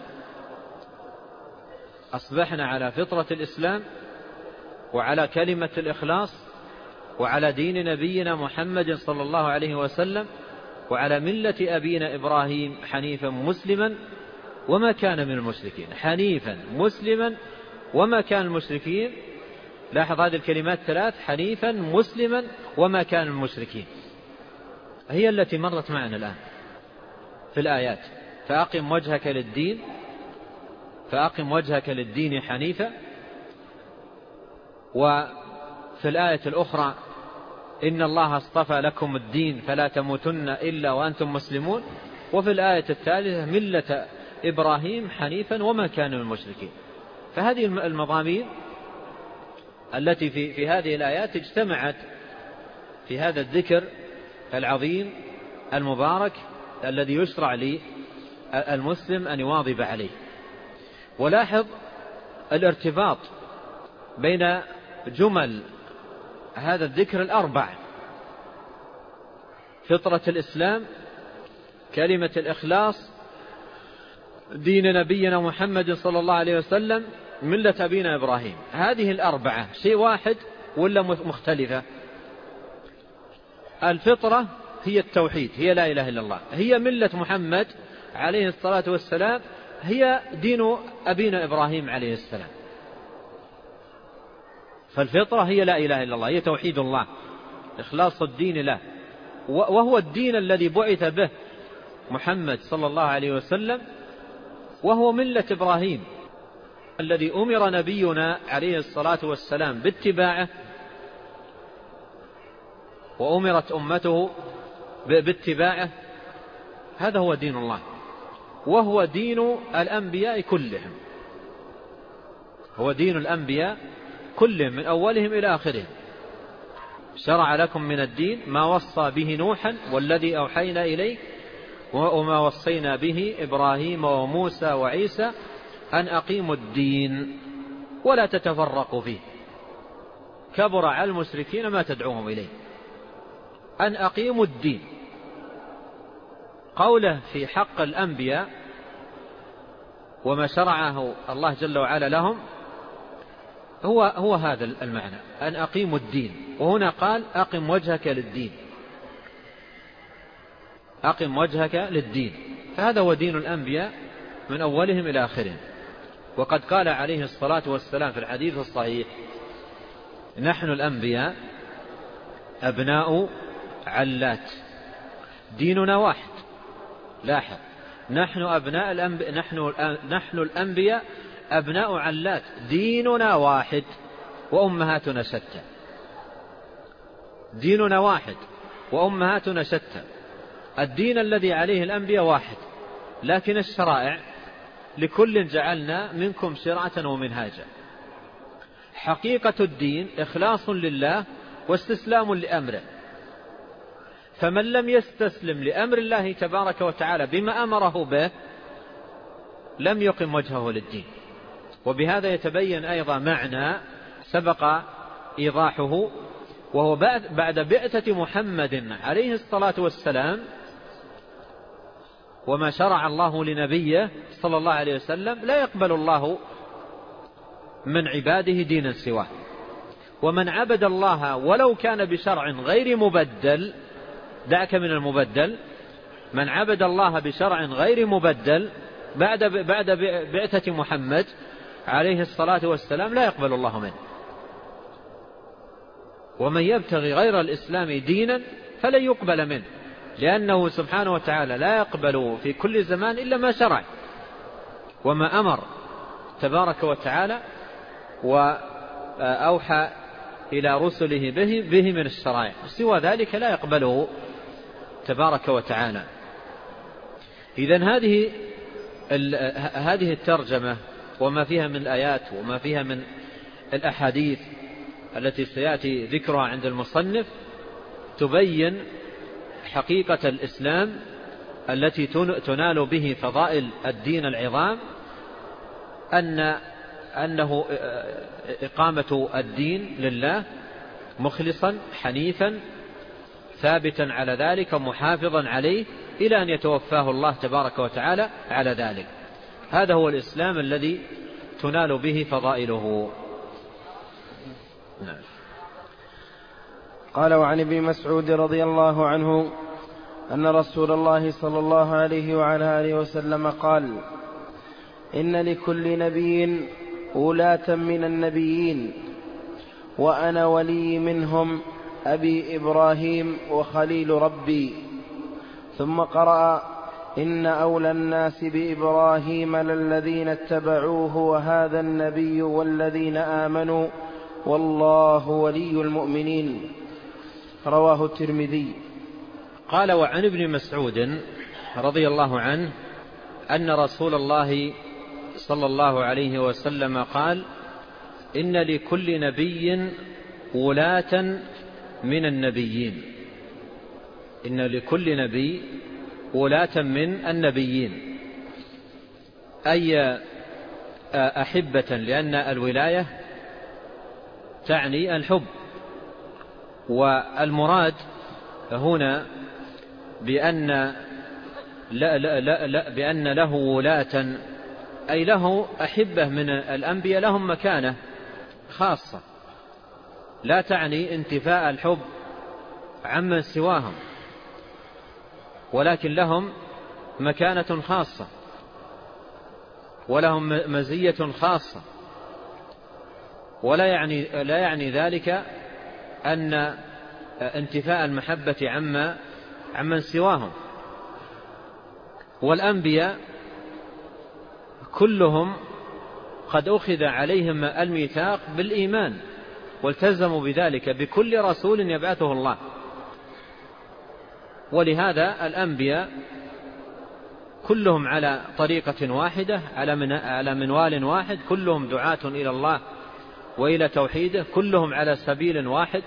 أصبحنا على فطرة الإسلام وعلى كلمة الإخلاص وعلى دين نبينا محمد صلى الله عليه وسلم وعلى ملة أبينا إبراهيم حنيفا مسلما وما كان من المشركين. حنيفا مسلما وما كان المشركين. لاحظ هذه الكلمات ثلاث: حنيفا مسلما وما كان المشركين، هي التي مرت معنا الآن في الآيات. فأقم وجهك للدين فأقم وجهك للدين حنيفا. وفي الآية الأخرى: إن الله اصطفى لكم الدين فلا تموتن إلا وأنتم مسلمون. وفي الآية الثالثة: ملة إبراهيم حنيفا وما كان من المشركين. فهذه المضامين التي في, في هذه الآيات اجتمعت في هذا الذكر العظيم المبارك الذي يشرع للمسلم أن يواظب عليه. ولاحظ الارتباط بين جمل هذا الذكر الأربع: فطرة الإسلام، كلمة الإخلاص، دين نبينا محمد صلى الله عليه وسلم، ملة أبينا إبراهيم. هذه الأربعة شيء واحد ولا مختلفة؟ الفطرة هي التوحيد، هي لا إله إلا الله، هي ملة محمد عليه الصلاة والسلام، هي دين أبينا إبراهيم عليه السلام. فالفطرة هي لا إله إلا الله، هي توحيد الله، إخلاص الدين له، وهو الدين الذي بعث به محمد صلى الله عليه وسلم، وهو ملة إبراهيم الذي أمر نبينا عليه الصلاة والسلام باتباعه وأمرت أمته باتباعه. هذا هو دين الله، وهو دين الأنبياء كلهم، هو دين الأنبياء كلهم من أولهم إلى آخرهم. شرع لكم من الدين ما وصى به نوحا والذي أوحينا إليك وما وصينا به إبراهيم وموسى وعيسى أن أقيموا الدين ولا تتفرقوا فيه، كبر على المشركين ما تدعوهم إليه، أن أقيموا الدين. قوله في حق الأنبياء وما شرعه الله جل وعلا لهم هو, هو هذا المعنى، أن أقيموا الدين. وهنا قال أقم وجهك للدين، أقم وجهك للدين، فهذا هو دين الأنبياء من أولهم إلى آخرهم. وقد قال عليه الصلاة والسلام في الحديث الصحيح: نحن الأنبياء أبناء علات، ديننا واحد. لاحظ، نحن أبناء الأنبياء، نحن, نحن الأنبياء أبناء علات، ديننا واحد وأمهاتنا شتى. ديننا واحد وأمهاتنا شتى. الدين الذي عليه الأنبياء واحد، لكن الشرائع لكل جعلنا منكم شرعة ومنهاجا. حقيقة الدين إخلاص لله واستسلام لأمره، فمن لم يستسلم لأمر الله تبارك وتعالى بما أمره به لم يقم وجهه للدين. وبهذا يتبين أيضا معنى سبق إيضاحه، وهو بعد بعثة محمد عليه الصلاة والسلام وما شرع الله لنبيه صلى الله عليه وسلم لا يقبل الله من عباده دينا سواه. ومن عبد الله ولو كان بشرع غير مبدل، دعك من المبدل، من عبد الله بشرع غير مبدل بعد بعد بعثة محمد عليه الصلاة والسلام لا يقبل الله منه. ومن يبتغي غير الإسلام دينا فلن يقبل منه، لأنه سبحانه وتعالى لا يقبل في كل زمان إلا ما شرع وما أمر تبارك وتعالى وأوحى إلى رسله به, به من الشرائع، سوى ذلك لا يقبله تبارك وتعالى. إذن هذه هذه الترجمة وما فيها من الآيات وما فيها من الأحاديث التي سيأتي ذكرها عند المصنف تبين حقيقة الإسلام التي تنال به فضائل الدين العظام، أن أنه إقامة الدين لله مخلصا حنيفا ثابتا على ذلك محافظا عليه إلى أن يتوفاه الله تبارك وتعالى على ذلك. هذا هو الإسلام الذي تنال به فضائله. نعم. قال: وعن ابن مسعود رضي الله عنه أن رسول الله صلى الله عليه وعلى آله وسلم قال: إن لكل نبي ولاة من النبيين، وأنا ولي منهم أبي إبراهيم وخليل ربي. ثم قرأ: إن أولى الناس بإبراهيم للذين اتبعوه وهذا النبي والذين آمنوا والله ولي المؤمنين. رواه الترمذي. قال: وعن ابن مسعود رضي الله عنه أن رسول الله صلى الله عليه وسلم قال: إن لكل نبي ولاة من النبيين. إن لكل نبي ولاة من النبيين، أي أحبة، لأن الولاية تعني الحب. والمراد هنا بأن لا لا لا لا بأن له ولاة أي له أحبة من الأنبياء لهم مكانة خاصة، لا تعني انتفاء الحب عمن سواهم، ولكن لهم مكانة خاصة ولهم مزية خاصة. ولا يعني لا يعني ذلك أن انتفاء المحبة عما عمن سواهم. والأنبياء كلهم قد أخذ عليهم الميثاق بالإيمان والتزموا بذلك بكل رسول يبعثه الله. ولهذا الأنبياء كلهم على طريقة واحدة، على من على منوال واحد، كلهم دعاة إلى الله وإلى توحيده، كلهم على سبيل واحد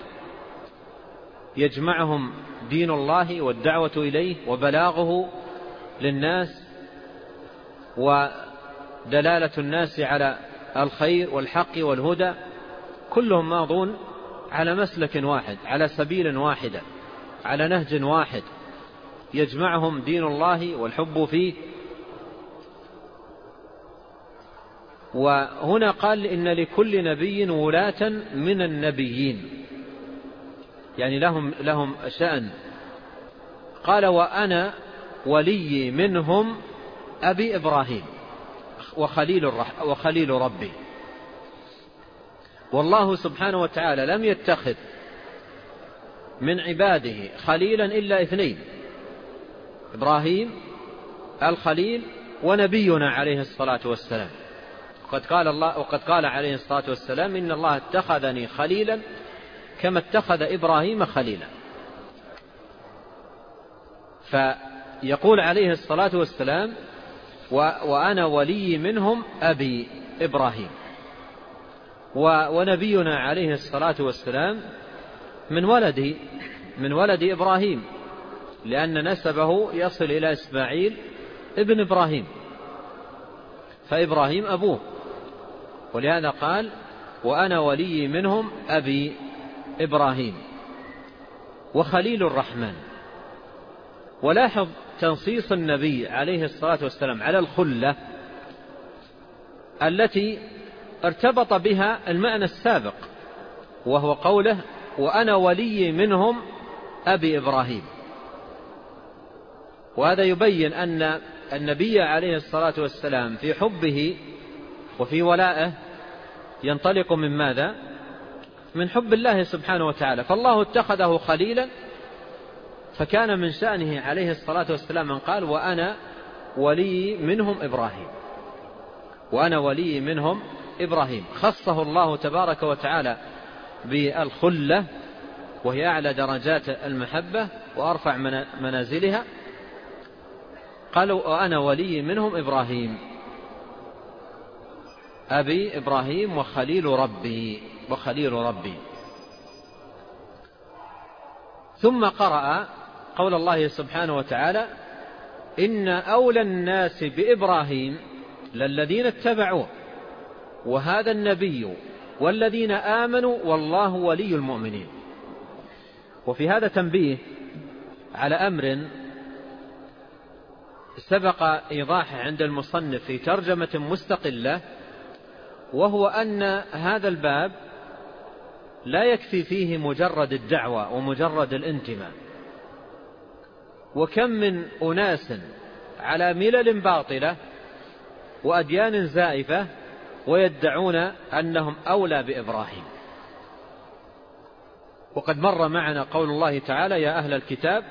يجمعهم دين الله والدعوة إليه وبلاغه للناس ودلالة الناس على الخير والحق والهدى، كلهم ماضون على مسلك واحد، على سبيل واحدة، على نهج واحد يجمعهم دين الله والحب فيه. وهنا قال إن لكل نبي ولاة من النبيين، يعني لهم, لهم شأن. قال وأنا ولي منهم أبي إبراهيم وخليل, الرح وخليل ربي. والله سبحانه وتعالى لم يتخذ من عباده خليلا إلا اثنين، إبراهيم الخليل ونبينا عليه الصلاة والسلام. وقد قال الله وقد قال عليه الصلاة والسلام إن الله اتخذني خليلا كما اتخذ إبراهيم خليلا. فيقول عليه الصلاة والسلام وأنا ولي منهم أبي إبراهيم، ونبينا عليه الصلاة والسلام من ولد من ولد إبراهيم، لأن نسبه يصل إلى إسماعيل ابن إبراهيم، فإبراهيم أبوه، ولهذا قال وأنا ولي منهم أبي إبراهيم وخليل الرحمن. ولاحظ تنصيص النبي عليه الصلاة والسلام على الخلة التي ارتبط بها المعنى السابق، وهو قوله وأنا ولي منهم أبي إبراهيم. وهذا يبين أن النبي عليه الصلاة والسلام في حبه وفي ولائه ينطلق من ماذا؟ من حب الله سبحانه وتعالى. فالله اتخذه خليلا، فكان من شأنه عليه الصلاة والسلام من قال وأنا ولي منهم إبراهيم، وأنا ولي منهم إبراهيم. خصه الله تبارك وتعالى بالخلة، وهي أعلى درجات المحبة وأرفع منازلها. قالوا وأنا ولي منهم إبراهيم أبي إبراهيم وخليل ربي وخليل ربي. ثم قرأ قول الله سبحانه وتعالى إن أولى الناس بإبراهيم للذين اتبعوه وهذا النبي والذين آمنوا والله ولي المؤمنين. وفي هذا تنبيه على أمر سبق إيضاحه عند المصنف في ترجمة مستقلة، وهو أن هذا الباب لا يكفي فيه مجرد الدعوة ومجرد الانتماء. وكم من أناس على ملل باطلة وأديان زائفة ويدعون أنهم أولى بإبراهيم. وقد مر معنا قول الله تعالى يا أهل الكتاب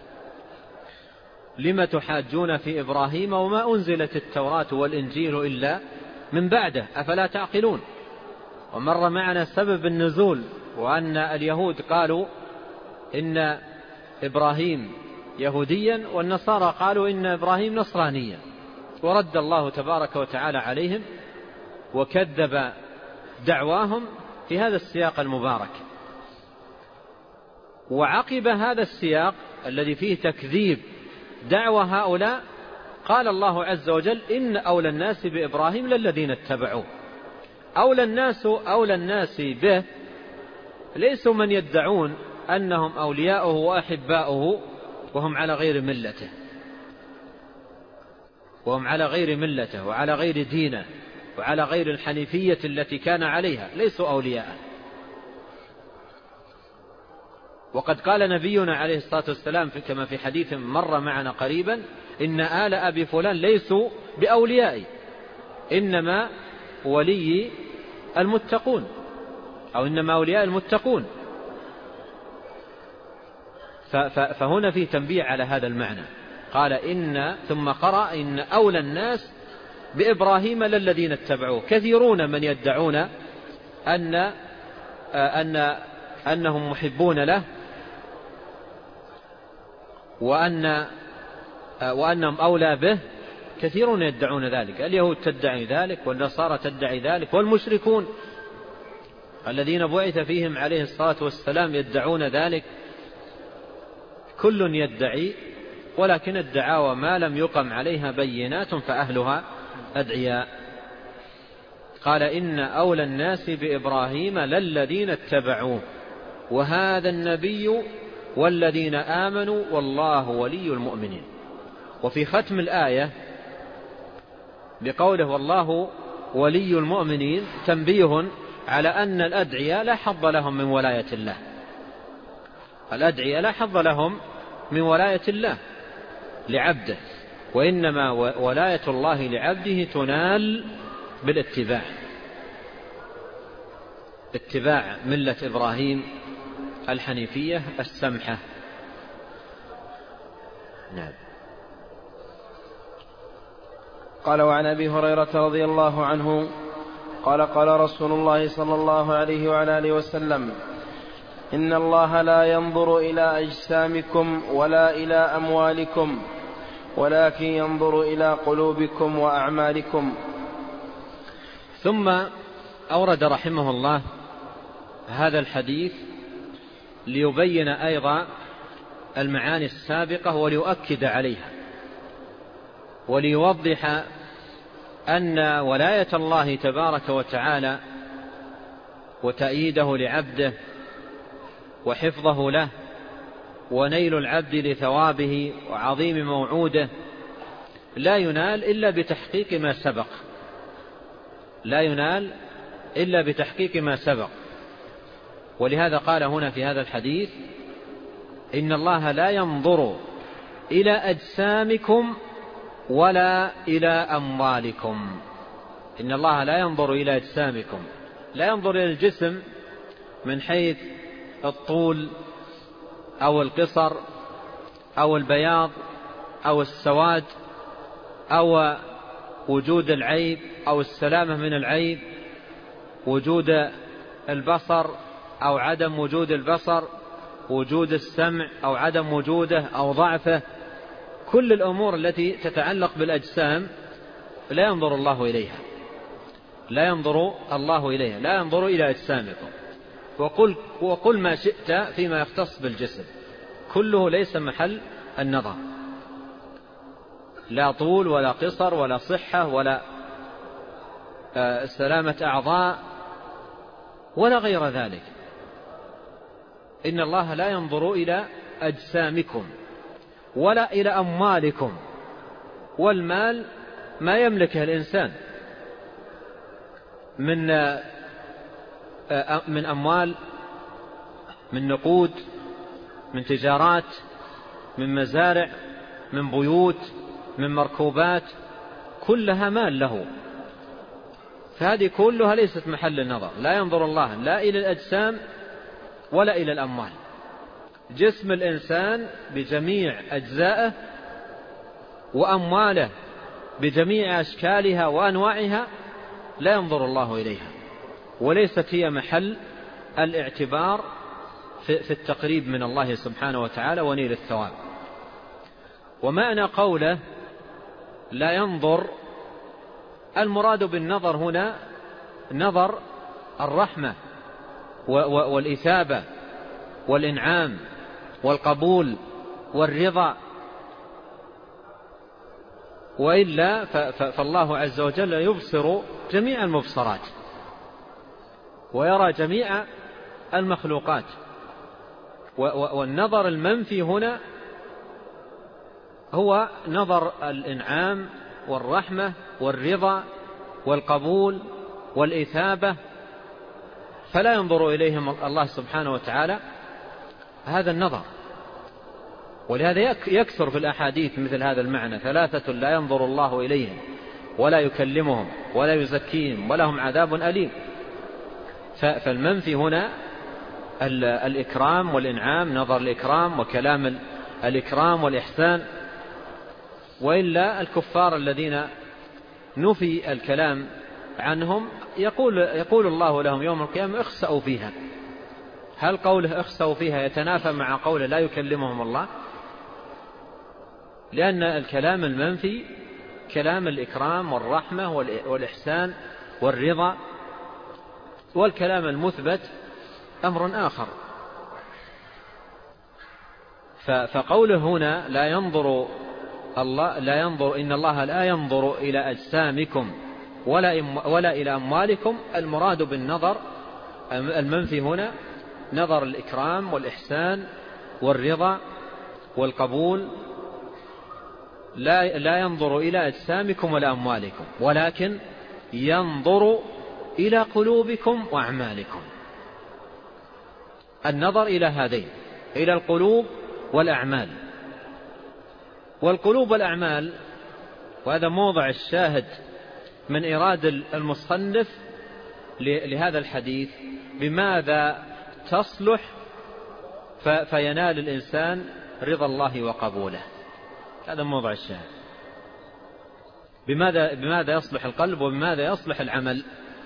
لم تحاجون في إبراهيم وما أنزلت التوراة والإنجيل إلا من بعده أفلا تعقلون. ومر معنا سبب النزول، وأن اليهود قالوا إن إبراهيم يهوديا والنصارى قالوا إن إبراهيم نصرانيا، ورد الله تبارك وتعالى عليهم وكذب دعواهم في هذا السياق المبارك. وعقب هذا السياق الذي فيه تكذيب دعوى هؤلاء قال الله عز وجل إن أولى الناس بإبراهيم للذين اتبعوه. أولى الناس أولى الناس به ليسوا من يدعون أنهم أولياؤه وأحباؤه وهم على غير ملته وهم على غير ملته وعلى غير دينه وعلى غير الحنيفية التي كان عليها، ليسوا أولياءه. وقد قال نبينا عليه الصلاة والسلام كما في حديث مر معنا قريبا إن آل أبي فلان ليسوا بأوليائي إنما ولي المتقون أو إنما أولياء المتقون. فهنا في تنبيه على هذا المعنى. قال إن ثم قرأ إن أولى الناس بإبراهيم للذين اتبعوه. كثيرون من يدعون أن أن أنهم محبون له وأن وأنهم أولى به، كثيرون يدعون ذلك. اليهود تدعي ذلك والنصارى تدعي ذلك والمشركون الذين بعث فيهم عليه الصلاة والسلام يدعون ذلك. كل يدعي، ولكن الدعاوى ما لم يقم عليها بينات فأهلها أدعياء. قال إن أولى الناس بإبراهيم للذين اتبعوه وهذا النبي والذين آمنوا والله ولي المؤمنين. وفي ختم الآية بقوله والله ولي المؤمنين تنبيه على أن الأدعياء لا حظ لهم من ولاية الله. الأدعياء لا حظ لهم من ولاية الله لعبده، وإنما ولاية الله لعبده تنال بالاتباع، اتباع ملة إبراهيم الحنيفية السمحة. نعم. قال وعن أبي هريرة رضي الله عنه قال قال رسول الله صلى الله عليه وعلى آله وسلم إن الله لا ينظر إلى أجسامكم ولا إلى أموالكم ولكن ينظر إلى قلوبكم وأعمالكم. ثم أورد رحمه الله هذا الحديث ليبين أيضا المعاني السابقة وليؤكد عليها وليوضح أن ولاية الله تبارك وتعالى وتأييده لعبده وحفظه له ونيل العبد لثوابه وعظيم موعوده لا ينال إلا بتحقيق ما سبق، لا ينال إلا بتحقيق ما سبق. ولهذا قال هنا في هذا الحديث إن الله لا ينظر إلى أجسامكم ولا إلى أموالكم. إن الله لا ينظر إلى أجسامكم، لا ينظر إلى الجسم من حيث الطول أو القصر أو البياض أو السواد أو وجود العيب أو السلامة من العيب، وجود البصر أو عدم وجود البصر، وجود السمع أو عدم وجوده أو ضعفه. كل الأمور التي تتعلق بالأجسام لا ينظر الله إليها، لا ينظر الله إليها، لا ينظر إلى أجسامكم. وقل, وقل ما شئت فيما يختص بالجسم، كله ليس محل النظر، لا طول ولا قصر ولا صحة ولا سلامة أعضاء ولا غير ذلك. إن الله لا ينظر إلى أجسامكم ولا إلى أموالكم. والمال ما يملكه الإنسان من من أموال، من نقود، من تجارات، من مزارع، من بيوت، من مركوبات، كلها مال له. فهذه كلها ليست محل النظر. لا ينظر الله لا إلى الأجسام ولا إلى الأموال. جسم الإنسان بجميع أجزائه وأمواله بجميع أشكالها وأنواعها لا ينظر الله إليها، وليست هي محل الاعتبار في التقريب من الله سبحانه وتعالى ونيل الثواب. ومعنى قوله لا ينظر، المراد بالنظر هنا نظر الرحمة والإثابة والإنعام والقبول والرضا، وإلا فالله عز وجل يبصر جميع المبصرات ويرى جميع المخلوقات. والنظر المنفي هنا هو نظر الإنعام والرحمة والرضا والقبول والإثابة، فلا ينظر إليهم الله سبحانه وتعالى هذا النظر. ولهذا يكثر في الأحاديث مثل هذا المعنى: ثلاثة لا ينظر الله إليهم ولا يكلمهم ولا يزكيهم ولهم عذاب أليم. فالمنفي هنا الإكرام والإنعام، نظر الإكرام وكلام الإكرام والإحسان. وإلا الكفار الذين نفي الكلام عنهم يقول, يقول الله لهم يوم القيامة اخسأوا فيها. هل قوله اخسأوا فيها يتنافى مع قوله لا يكلمهم الله؟ لأن الكلام المنفي كلام الإكرام والرحمة والإحسان والرضا، والكلام المثبت أمر آخر. فقوله هنا لا ينظر الله لا ينظر إن الله لا ينظر إلى أجسامكم ولا, ولا إلى أموالكم. المراد بالنظر المنفي هنا نظر الإكرام والإحسان والرضا والقبول، لا, لا ينظر إلى أجسامكم ولا أموالكم، ولكن ينظر إلى قلوبكم وأعمالكم. النظر إلى هذين، إلى القلوب والأعمال. والقلوب والأعمال، وهذا موضع الشاهد من إيراد المصنف لهذا الحديث، بماذا تصلح فينال الإنسان رضا الله وقبوله. هذا موضع الشاهد، بماذا, بماذا يصلح القلب وبماذا يصلح العمل.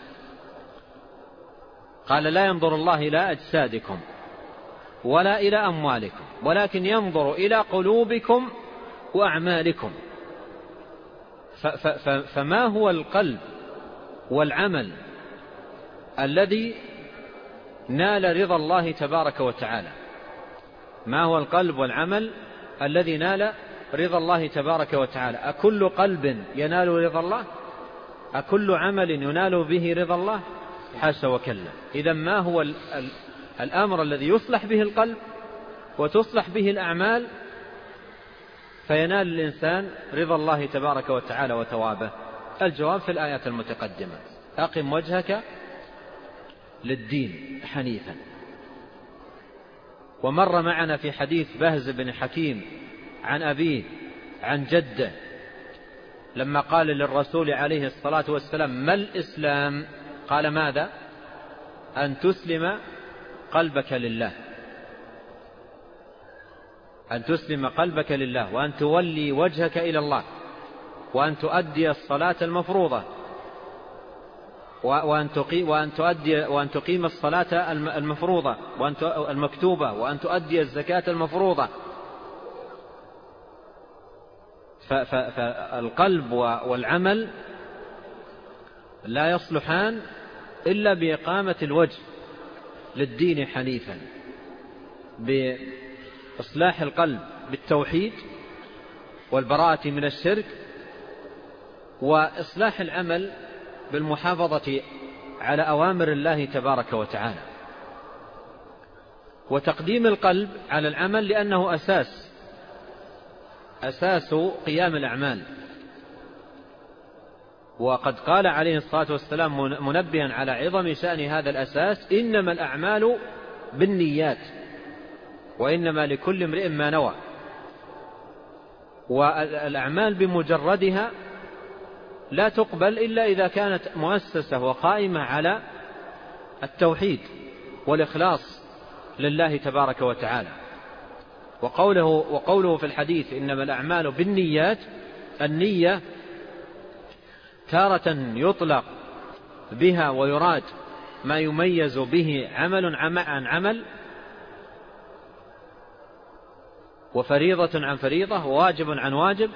قال لا ينظر الله إلى أجسادكم ولا إلى أموالكم، ولكن ينظر إلى قلوبكم وأعمالكم. فما هو القلب والعمل الذي نال رضا الله تبارك وتعالى؟ ما هو القلب والعمل الذي نال رضا الله تبارك وتعالى؟ أكل قلب ينال رضا الله؟ أكل عمل ينال به رضا الله؟ حاشا وكلا. إذا ما هو الأمر الذي يصلح به القلب وتصلح به الأعمال فينال الإنسان رضا الله تبارك وتعالى وثوابه؟ الجواب في الآيات المتقدمة: أقم وجهك للدين حنيفا. ومر معنا في حديث بهز بن حكيم عن أبيه عن جده لما قال للرسول عليه الصلاة والسلام: ما الإسلام؟ قال: ماذا؟ أن تسلم قلبك لله، أن تسلم قلبك لله، وأن تولي وجهك إلى الله، وأن تؤدي الصلاة المفروضة، وأن تقيم وأن تؤدي وأن تقيم الصلاة المفروضة وأن المكتوبة، وأن تؤدي الزكاة المفروضة. فالقلب والعمل لا يصلحان إلا بإقامة الوجه للدين حنيفا، بإصلاح القلب بالتوحيد والبراءة من الشرك، وإصلاح العمل بالمحافظة على أوامر الله تبارك وتعالى. وتقديم القلب على العمل لأنه أساس أساس قيام الأعمال. وقد قال عليه الصلاة والسلام منبها على عظم شأن هذا الأساس: إنما الأعمال بالنيات وإنما لكل امرئ ما نوى. والأعمال بمجردها لا تقبل إلا إذا كانت مؤسسة وقائمة على التوحيد والإخلاص لله تبارك وتعالى. وقوله, وقوله في الحديث: إنما الأعمال بالنيات، النية تارة يطلق بها ويراد ما يميز به عمل عن عمل، وفريضة عن فريضة، وواجب عن واجب.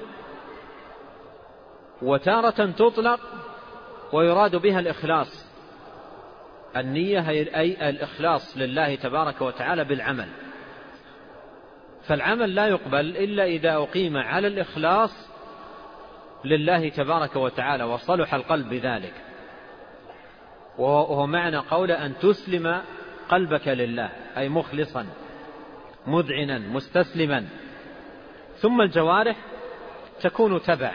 وتارة تطلق ويراد بها الإخلاص، النية أي الإخلاص لله تبارك وتعالى بالعمل. فالعمل لا يقبل إلا إذا أقيم على الإخلاص لله تبارك وتعالى وصلح القلب بذلك. وهو معنى قول أن تسلم قلبك لله، أي مخلصا مذعنا مستسلما. ثم الجوارح تكون تبع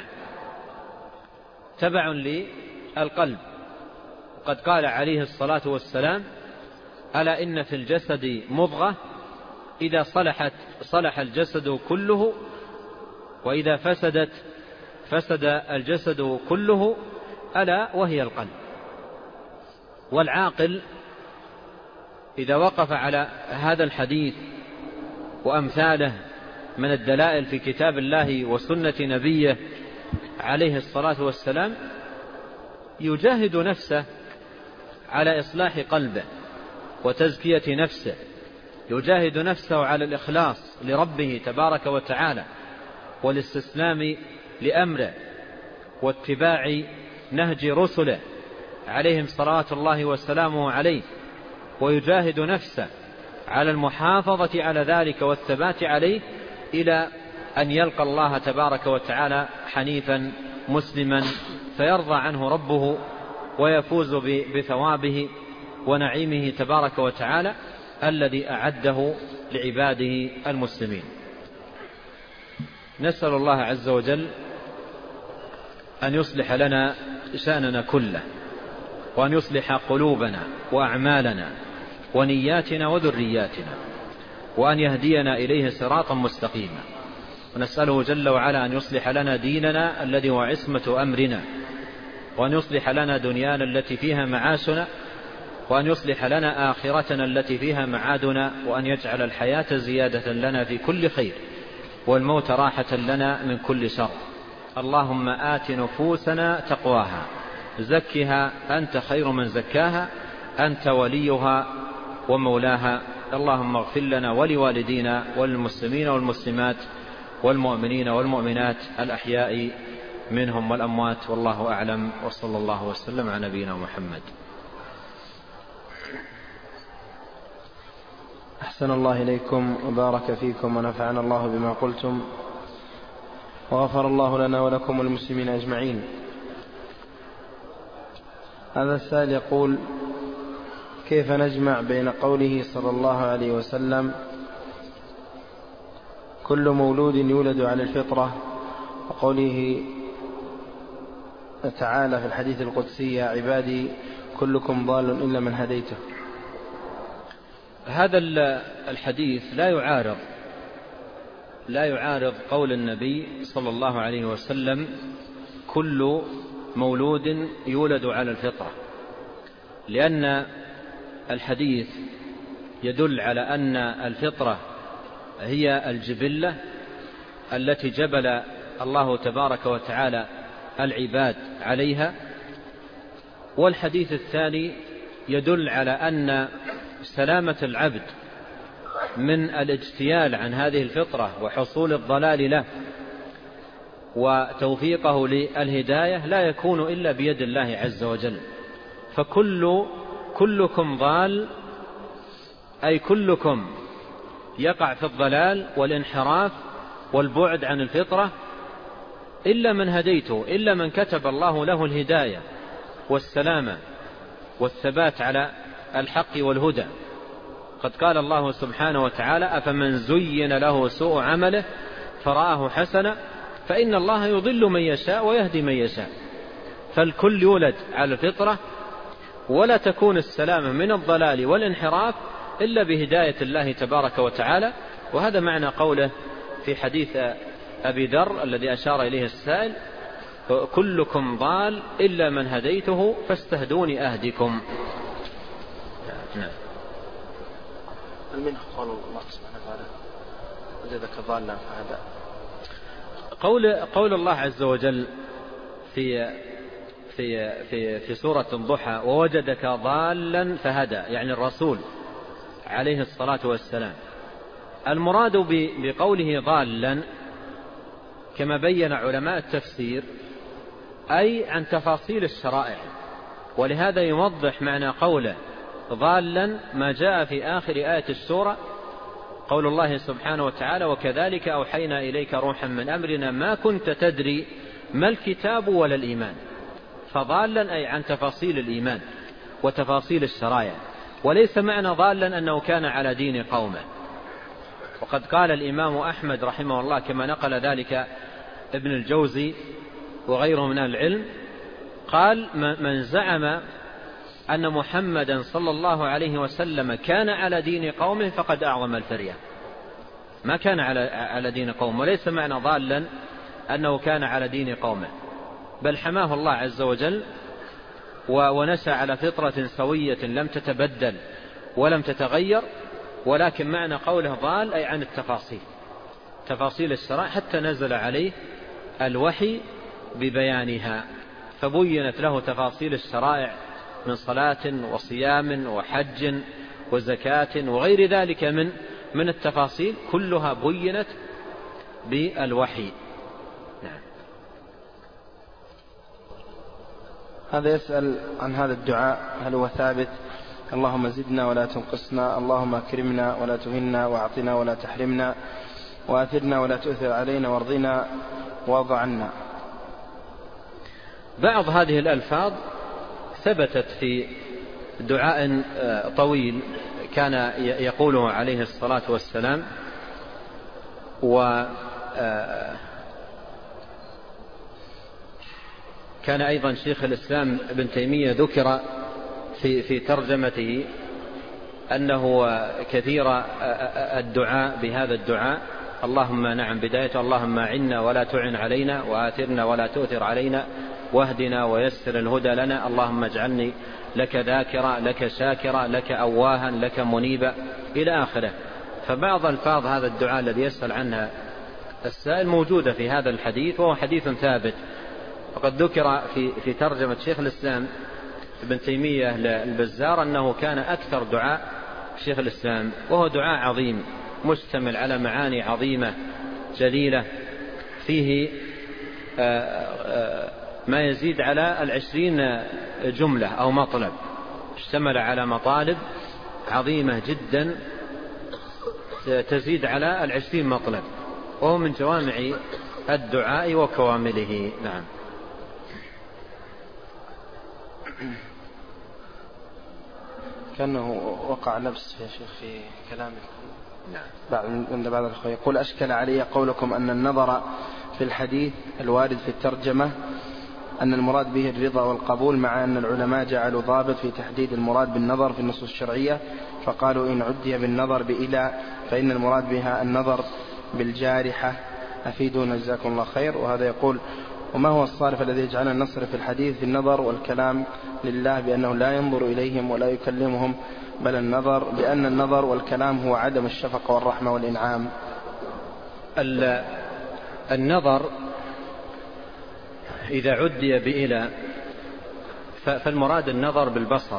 تبع للقلب. وقد قال عليه الصلاة والسلام: ألا إن في الجسد مضغة إذا صلحت صلح الجسد كله، وإذا فسدت فسد الجسد كله، ألا وهي القلب. والعاقل إذا وقف على هذا الحديث وأمثاله من الدلائل في كتاب الله وسنة نبيه عليه الصلاة والسلام يجاهد نفسه على إصلاح قلبه وتزكية نفسه، يجاهد نفسه على الإخلاص لربه تبارك وتعالى والاستسلام لأمره واتباع نهج رسله عليهم صلاة الله وسلامه عليه، ويجاهد نفسه على المحافظة على ذلك والثبات عليه إلى أن يلقى الله تبارك وتعالى حنيفا مسلما فيرضى عنه ربه ويفوز بثوابه ونعيمه تبارك وتعالى الذي أعده لعباده المسلمين. نسأل الله عز وجل أن يصلح لنا شأننا كله، وأن يصلح قلوبنا وأعمالنا ونياتنا وذرياتنا، وأن يهدينا إليه صراطا مستقيما. ونسأله جل وعلا أن يصلح لنا ديننا الذي هو عصمة أمرنا، وأن يصلح لنا دنيانا التي فيها معاشنا، وأن يصلح لنا آخرتنا التي فيها معادنا، وأن يجعل الحياة زيادة لنا في كل خير والموت راحة لنا من كل شر. اللهم آت نفوسنا تقواها زكها أنت خير من زكاها أنت وليها ومولاها. اللهم اغفر لنا ولوالدينا وللمسلمين والمسلمات والمؤمنين والمؤمنات الأحياء منهم والأموات، والله أعلم، وصلى الله وسلم على نبينا محمد. أحسن الله إليكم وبارك فيكم ونفعنا الله بما قلتم، وغفر الله لنا ولكم والمسلمين أجمعين. هذا السائل يقول: كيف نجمع بين قوله صلى الله عليه وسلم كل مولود يولد على الفطرة، وقوله تعالى في الحديث القدسي: يا عبادي كلكم ضال إلا من هديته؟ هذا الحديث لا يعارض لا يعارض قول النبي صلى الله عليه وسلم: كل مولود يولد على الفطرة، لأن الحديث يدل على أن الفطرة هي الجبلة التي جبل الله تبارك وتعالى العباد عليها، والحديث الثاني يدل على أن سلامة العبد من الاجتيال عن هذه الفطرة وحصول الضلال له وتوفيقه للهداية لا يكون إلا بيد الله عز وجل. فكل كلكم ضال، أي كلكم يقع في الضلال والانحراف والبعد عن الفطرة إلا من هديته، إلا من كتب الله له الهداية والسلامة والثبات على الحق والهدى. قد قال الله سبحانه وتعالى: أفمن زين له سوء عمله فرآه حسنا فإن الله يضل من يشاء ويهدي من يشاء. فالكل يولد على الفطرة، ولا تكون السلامة من الضلال والانحراف إلا بهداية الله تبارك وتعالى. وهذا معنى قوله في حديث أبي ذر الذي أشار إليه السائل: كلكم ضال إلا من هديته فاستهدوني أهدكم. نعم. منه قول الله سبحانه وتعالى: وجدك ضالا فهدى. قول قول الله عز وجل في في في في سورة الضحى: ووجدك ضالا فهدى، يعني الرسول عليه الصلاة والسلام. المراد بقوله ضالا كما بين علماء التفسير أي عن تفاصيل الشرائع، ولهذا يوضح معنى قوله ضالا ما جاء في آخر آية السورة، قول الله سبحانه وتعالى: وكذلك أوحينا إليك روحا من أمرنا ما كنت تدري ما الكتاب ولا الإيمان. فضالا أي عن تفاصيل الإيمان وتفاصيل الشرائع، وليس معنى ضالا أنه كان على دين قومه. وقد قال الإمام أحمد رحمه الله كما نقل ذلك ابن الجوزي وغيره من العلم، قال: من زعم أن محمدا صلى الله عليه وسلم كان على دين قومه فقد أعظم الفرية. ما كان على دين قومه، وليس معنى ضالا أنه كان على دين قومه، بل حماه الله عز وجل ونشأ على فطرة سوية لم تتبدل ولم تتغير. ولكن معنى قوله ضال أي عن التفاصيل، تفاصيل الشرائع، حتى نزل عليه الوحي ببيانها، فبينت له تفاصيل الشرائع من صلاة وصيام وحج وزكاة وغير ذلك من من التفاصيل، كلها بينت بالوحي. نعم. هذا يسأل عن هذا الدعاء: هل هو ثابت؟ اللهم زدنا ولا تنقصنا، اللهم اكرمنا ولا تهنا، واعطنا ولا تحرمنا، وآثرنا ولا تؤثر علينا، وارضنا وارض عنا. بعض هذه الألفاظ ثبتت في دعاء طويل كان يقوله عليه الصلاة والسلام، و كان أيضا شيخ الإسلام ابن تيمية ذكر في في ترجمته أنه كثير الدعاء بهذا الدعاء: اللهم نعم بداية اللهم عنا ولا تعن علينا، وآثرنا ولا تؤثر علينا، واهدنا ويسر الهدى لنا، اللهم اجعلني لك ذاكرا لك شاكرا لك أواها لك منيبا إلى آخره. فبعض الفاظ هذا الدعاء الذي يسأل عنها السائل موجودة في هذا الحديث، وهو حديث ثابت. وقد ذكر في في ترجمة شيخ الإسلام ابن تيمية للبزار أنه كان أكثر دعاء شيخ الإسلام، وهو دعاء عظيم مشتمل على معاني عظيمة جليلة، فيه ما يزيد على العشرين جملة أو مطلب، اشتمل على مطالب عظيمة جدا تزيد على العشرين مطلب، وهو من جوامع الدعاء وكوامله. نعم. كأنه وقع لبس يا شيخ في كلامكم. نعم. عند بعض الأخوة يقول: أشكل علي قولكم أن النظر في الحديث الوارد في الترجمة أن المراد به الرضا والقبول، مع أن العلماء جعلوا ضابط في تحديد المراد بالنظر في النصوص الشرعية، فقالوا إن عدي بالنظر بإلى فإن المراد بها النظر بالجارحة. أفيدونا جزاكم الله خير. وهذا يقول: وما هو الصارف الذي يجعلنا نصرف الحديث في النظر والكلام لله بأنه لا ينظر إليهم ولا يكلمهم، بل النظر بأن النظر والكلام هو عدم الشفقة والرحمة والإنعام؟ النظر إذا عدي بإلى فالمراد النظر بالبصر،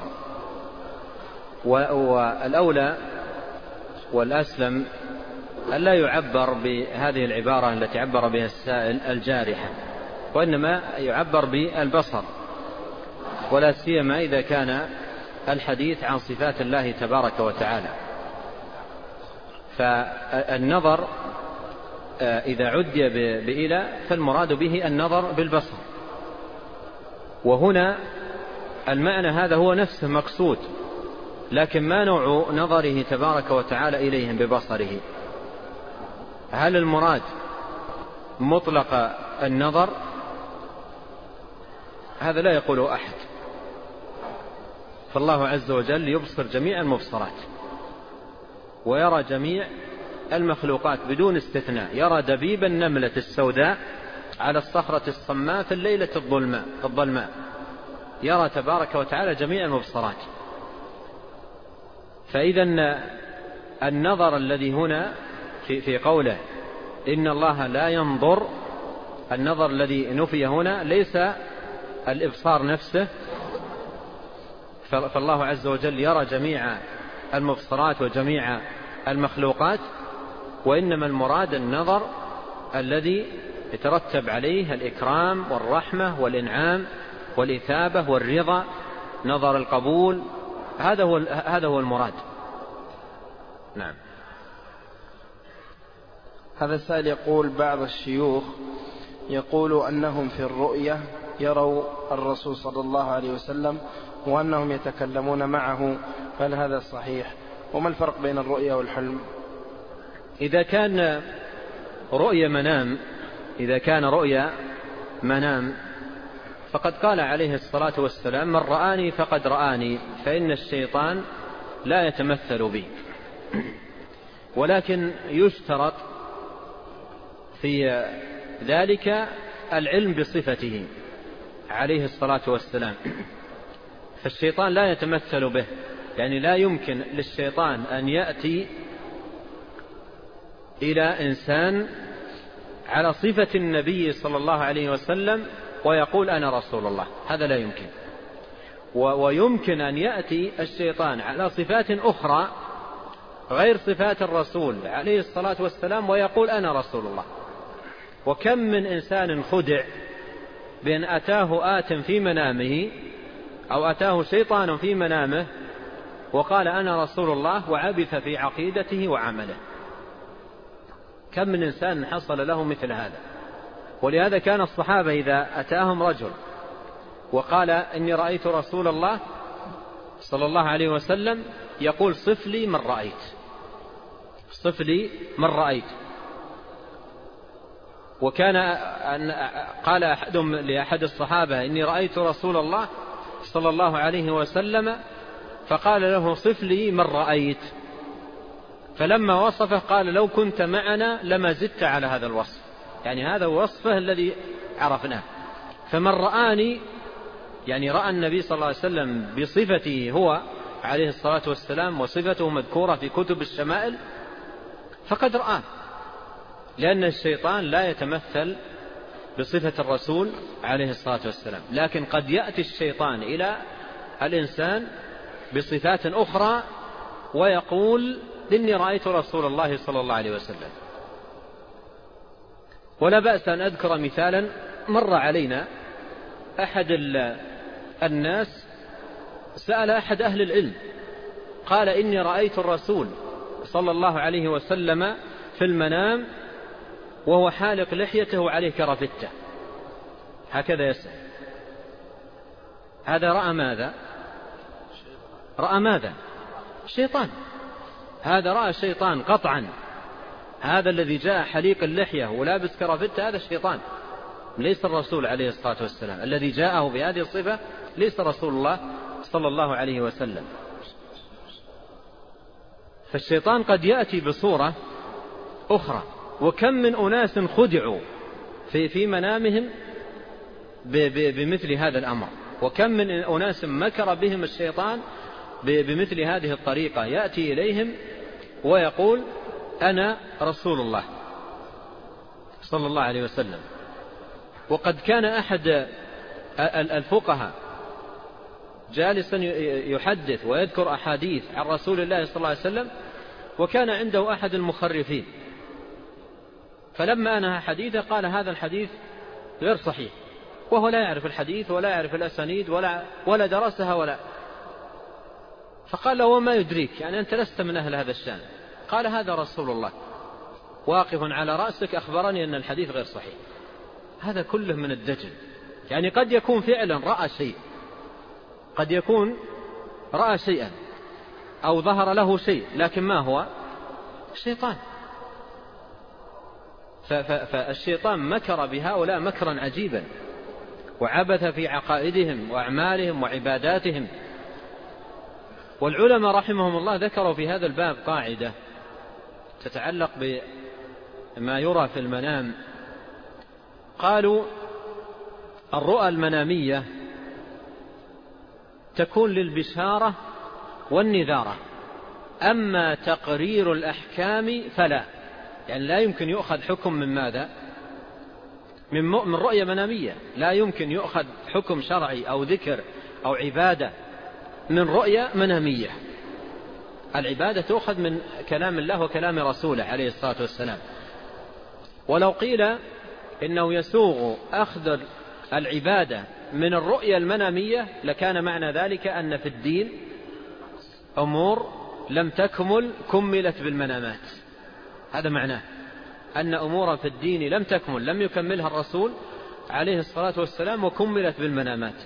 والأولى والأسلم أن لا يعبر بهذه العبارة التي عبر بها السائل الجارحة، وإنما يعبر بالبصر، ولا سيما إذا كان الحديث عن صفات الله تبارك وتعالى. فالنظر إذا عدي بإلى فالمراد به النظر بالبصر، وهنا المعنى هذا هو نفسه مقصود، لكن ما نوع نظره تبارك وتعالى إليهم ببصره؟ هل المراد مطلق النظر؟ هذا لا يقوله أحد، فالله عز وجل يبصر جميع المبصرات ويرى جميع المخلوقات بدون استثناء، يرى دبيب النملة السوداء على الصخرة الصماء في الليلة الظلماء الظلماء، يرى تبارك وتعالى جميع المبصرات. فإذا النظر الذي هنا في, في قوله إن الله لا ينظر، النظر الذي نفي هنا ليس الإبصار نفسه، فالله عز وجل يرى جميع المبصرات وجميع المخلوقات، وإنما المراد النظر الذي يترتب عليه الإكرام والرحمة والإنعام والإثابة والرضا، نظر القبول، هذا هو هذا هو المراد. نعم. هذا السائل يقول: بعض الشيوخ يقول أنهم في الرؤية يروا الرسول صلى الله عليه وسلم وأنهم يتكلمون معه، هل هذا صحيح؟ وما الفرق بين الرؤية والحلم؟ إذا كان رؤيا منام إذا كان رؤيا منام فقد قال عليه الصلاة والسلام: من رآني فقد رآني، فإن الشيطان لا يتمثل بي. ولكن يشترط في ذلك العلم بصفته عليه الصلاة والسلام، فالشيطان لا يتمثل به، يعني لا يمكن للشيطان أن يأتي إلى إنسان على صفة النبي صلى الله عليه وسلم ويقول أنا رسول الله، هذا لا يمكن. ويمكن أن يأتي الشيطان على صفات أخرى غير صفات الرسول عليه الصلاة والسلام ويقول أنا رسول الله. وكم من إنسان خدع بأن أتاه آت في منامه أو أتاه شيطان في منامه وقال أنا رسول الله وعبث في عقيدته وعمله. كم من إنسان حصل له مثل هذا. ولهذا كان الصحابة إذا أتاهم رجل وقال إني رأيت رسول الله صلى الله عليه وسلم يقول صف لي من رأيت، صف لي من رأيت. وكان أن قال أحدهم لأحد الصحابة إني رأيت رسول الله صلى الله عليه وسلم فقال له صف لي من رأيت، فلما وصفه قال لو كنت معنا لما زدت على هذا الوصف، يعني هذا وصفه الذي عرفناه. فمن رآني يعني رأى النبي صلى الله عليه وسلم بصفته هو عليه الصلاة والسلام، وصفته مذكورة في كتب الشمائل، فقد رآه، لأن الشيطان لا يتمثل بصفة الرسول عليه الصلاة والسلام، لكن قد يأتي الشيطان إلى الإنسان بصفات أخرى ويقول إني رأيت رسول الله صلى الله عليه وسلم. ولا بأس أن أذكر مثالا مر علينا. أحد الناس سأل أحد أهل العلم قال إني رأيت الرسول صلى الله عليه وسلم في المنام وهو حالق لحيته عليه كرافتة، هكذا يسأل. هذا رأى ماذا؟ رأى ماذا؟ شيطان. هذا رأى شيطان قطعا. هذا الذي جاء حليق اللحية ولابس كرافتة هذا الشيطان، ليس الرسول عليه الصلاة والسلام. الذي جاءه بهذه الصفة ليس رسول الله صلى الله عليه وسلم. فالشيطان قد يأتي بصورة أخرى. وكم من أناس خدعوا في في منامهم بمثل هذا الأمر، وكم من أناس مكر بهم الشيطان بمثل هذه الطريقة. يأتي إليهم ويقول أنا رسول الله صلى الله عليه وسلم. وقد كان أحد الفقهاء جالسا يحدث ويذكر أحاديث عن رسول الله صلى الله عليه وسلم، وكان عنده أحد المخرفين، فلما أنهى حديثه قال هذا الحديث غير صحيح، وهو لا يعرف الحديث ولا يعرف الأسانيد ولا, ولا درسها ولا. فقال له وما يدريك، يعني أنت لست من أهل هذا الشأن. قال هذا رسول الله واقف على رأسك أخبرني أن الحديث غير صحيح. هذا كله من الدجل. يعني قد يكون فعلا رأى شيء، قد يكون رأى شيئا أو ظهر له شيء، لكن ما هو؟ الشيطان. فالشيطان مكر بهؤلاء مكرا عجيبا، وعبث في عقائدهم وأعمالهم وعباداتهم. والعلماء رحمهم الله ذكروا في هذا الباب قاعدة تتعلق بما يرى في المنام. قالوا الرؤى المنامية تكون للبشارة والنذارة، أما تقرير الأحكام فلا، يعني لا يمكن يؤخذ حكم من ماذا؟ من, من رؤية منامية. لا يمكن يؤخذ حكم شرعي أو ذكر أو عبادة من رؤية منامية. العبادة تؤخذ من كلام الله وكلام رسوله عليه الصلاة والسلام. ولو قيل إنه يسوغ أخذ العبادة من الرؤية المنامية لكان معنى ذلك أن في الدين أمور لم تكمل كملت بالمنامات. هذا معناه أن أمورا في الدين لم تكمل، لم يكملها الرسول عليه الصلاة والسلام وكملت بالمنامات.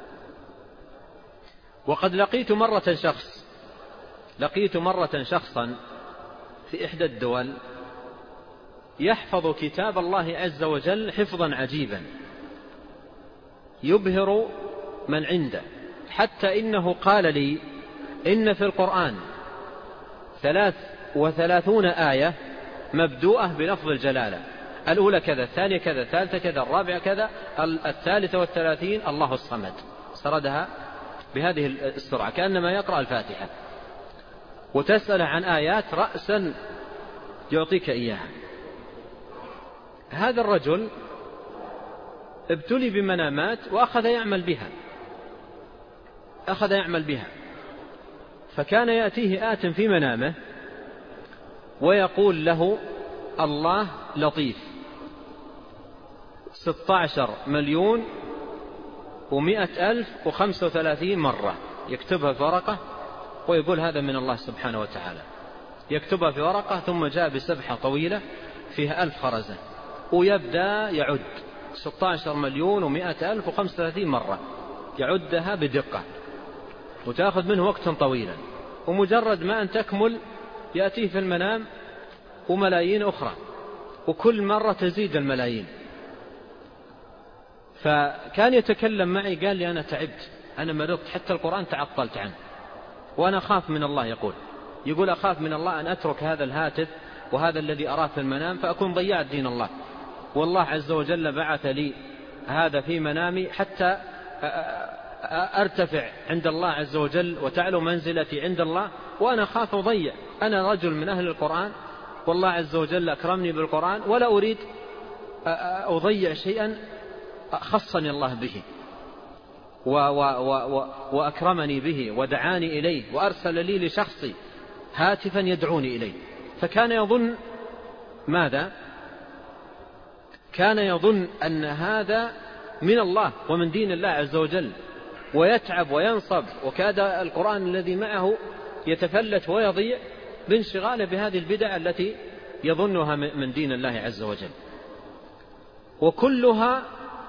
وقد لقيت مرة شخص لقيت مرة شخصا في إحدى الدول يحفظ كتاب الله عز وجل حفظا عجيبا يبهر من عنده، حتى إنه قال لي إن في القرآن ثلاث وثلاثون آية مبدوءة بلفظ الجلالة، الأولى كذا، الثانية كذا، الثالثة كذا، الرابعة كذا، الثالثة والثلاثين الله الصمد. سردها بهذه السرعة كأنما يقرأ الفاتحة، وتسأل عن آيات رأسا يعطيك إياها. هذا الرجل ابتلي بمنامات وأخذ يعمل بها أخذ يعمل بها فكان يأتيه آت في منامه ويقول له الله لطيف ستة عشر مليون ومئة ألف وخمسة وثلاثين مرة، يكتبها في ورقة ويقول هذا من الله سبحانه وتعالى، يكتبها في ورقة ثم جاء بسبحة طويلة فيها ألف خرزة ويبدأ يعد ستة عشر مليون ومئة ألف وخمسة وثلاثين مرة يعدها بدقة وتأخذ منه وقتا طويلا، ومجرد ما أن تكمل يأتيه في المنام وملايين أخرى، وكل مرة تزيد الملايين. فكان يتكلم معي قال لي أنا تعبت، أنا مرضت، حتى القرآن تعطلت عنه، وأنا أخاف من الله. يقول يقول أخاف من الله أن أترك هذا الهاتف وهذا الذي أراه في المنام فأكون ضيعت دين الله، والله عز وجل بعث لي هذا في منامي حتى أرتفع عند الله عز وجل وتعلو منزلتي عند الله، وأنا خاف أضيع. أنا رجل من أهل القرآن والله عز وجل أكرمني بالقرآن، ولا أريد أضيع شيئا خصني الله به و و و وأكرمني به ودعاني إليه وأرسل لي لشخصي هاتفا يدعوني إليه. فكان يظن ماذا؟ كان يظن أن هذا من الله ومن دين الله عز وجل، ويتعب وينصب، وكاد القرآن الذي معه يتفلت ويضيع بانشغاله بهذه البدع التي يظنها من دين الله عز وجل، وكلها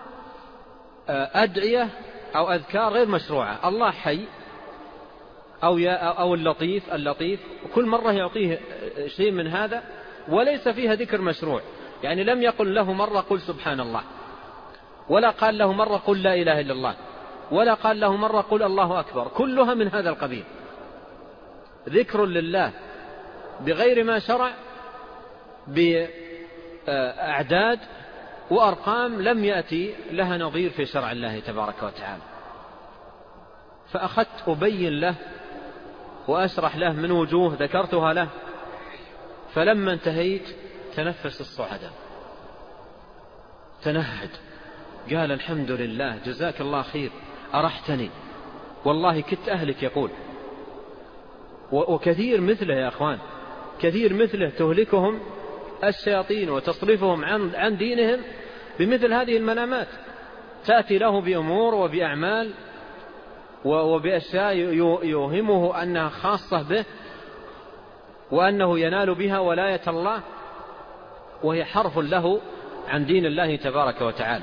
أدعية أو أذكار غير مشروعة. الله حي أو, أو اللطيف اللطيف وكل مرة يعطيه شيء من هذا وليس فيها ذكر مشروع، يعني لم يقل له مرة قل سبحان الله، ولا قال له مرة قل لا إله إلا الله، ولا قال له مرة قل الله أكبر، كلها من هذا القبيل، ذكر لله بغير ما شرع، بأعداد وأرقام لم يأتي لها نظير في شرع الله تبارك وتعالى. فأخذت أبين له وأشرح له من وجوه ذكرتها له، فلما انتهيت تنفس الصعداء، تنهد، قال الحمد لله جزاك الله خير أرحتني، والله كنت أهلك. يقول وكثير مثله يا أخوان، كثير مثله تهلكهم الشياطين وتصرفهم عن عن دينهم بمثل هذه المنامات، تأتي له بأمور وبأعمال وبأشياء يوهمه أنها خاصة به وأنه ينال بها ولاية الله، وهي حرف له عن دين الله تبارك وتعالى.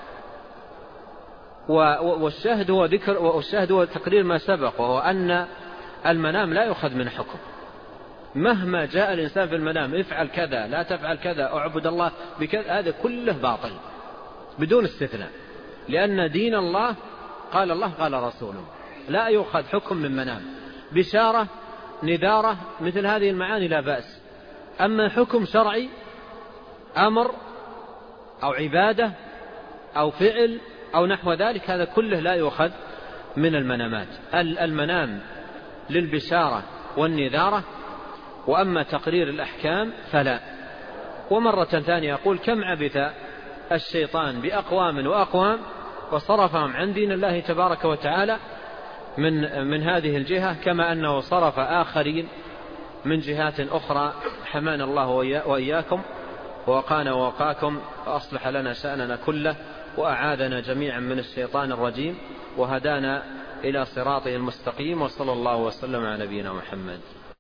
والشاهد هو ذكر والشاهد هو تقرير ما سبق، وهو أن المنام لا يؤخذ من حكم. مهما جاء الإنسان في المنام افعل كذا لا تفعل كذا اعبد الله بكذا، هذا كله باطل بدون استثناء، لأن دين الله قال الله قال رسوله، لا يؤخذ حكم من منام. بشارة نذارة مثل هذه المعاني لا بأس، أما حكم شرعي أمر أو عبادة أو فعل أو نحو ذلك هذا كله لا يؤخذ من المنامات. المنام للبشارة والنذارة، وأما تقرير الأحكام فلا. ومرة ثانية يقول كم عبث الشيطان بأقوام وأقوام وصرفهم عن دين الله تبارك وتعالى من من هذه الجهة، كما أنه صرف آخرين من جهات أخرى. حمانا الله وإياكم ووقانا ووقاكم وأصلح لنا شأننا كله، وأعاذنا جميعا من الشيطان الرجيم، وهدانا إلى صراطه المستقيم، وصلى الله وسلم على نبينا محمد.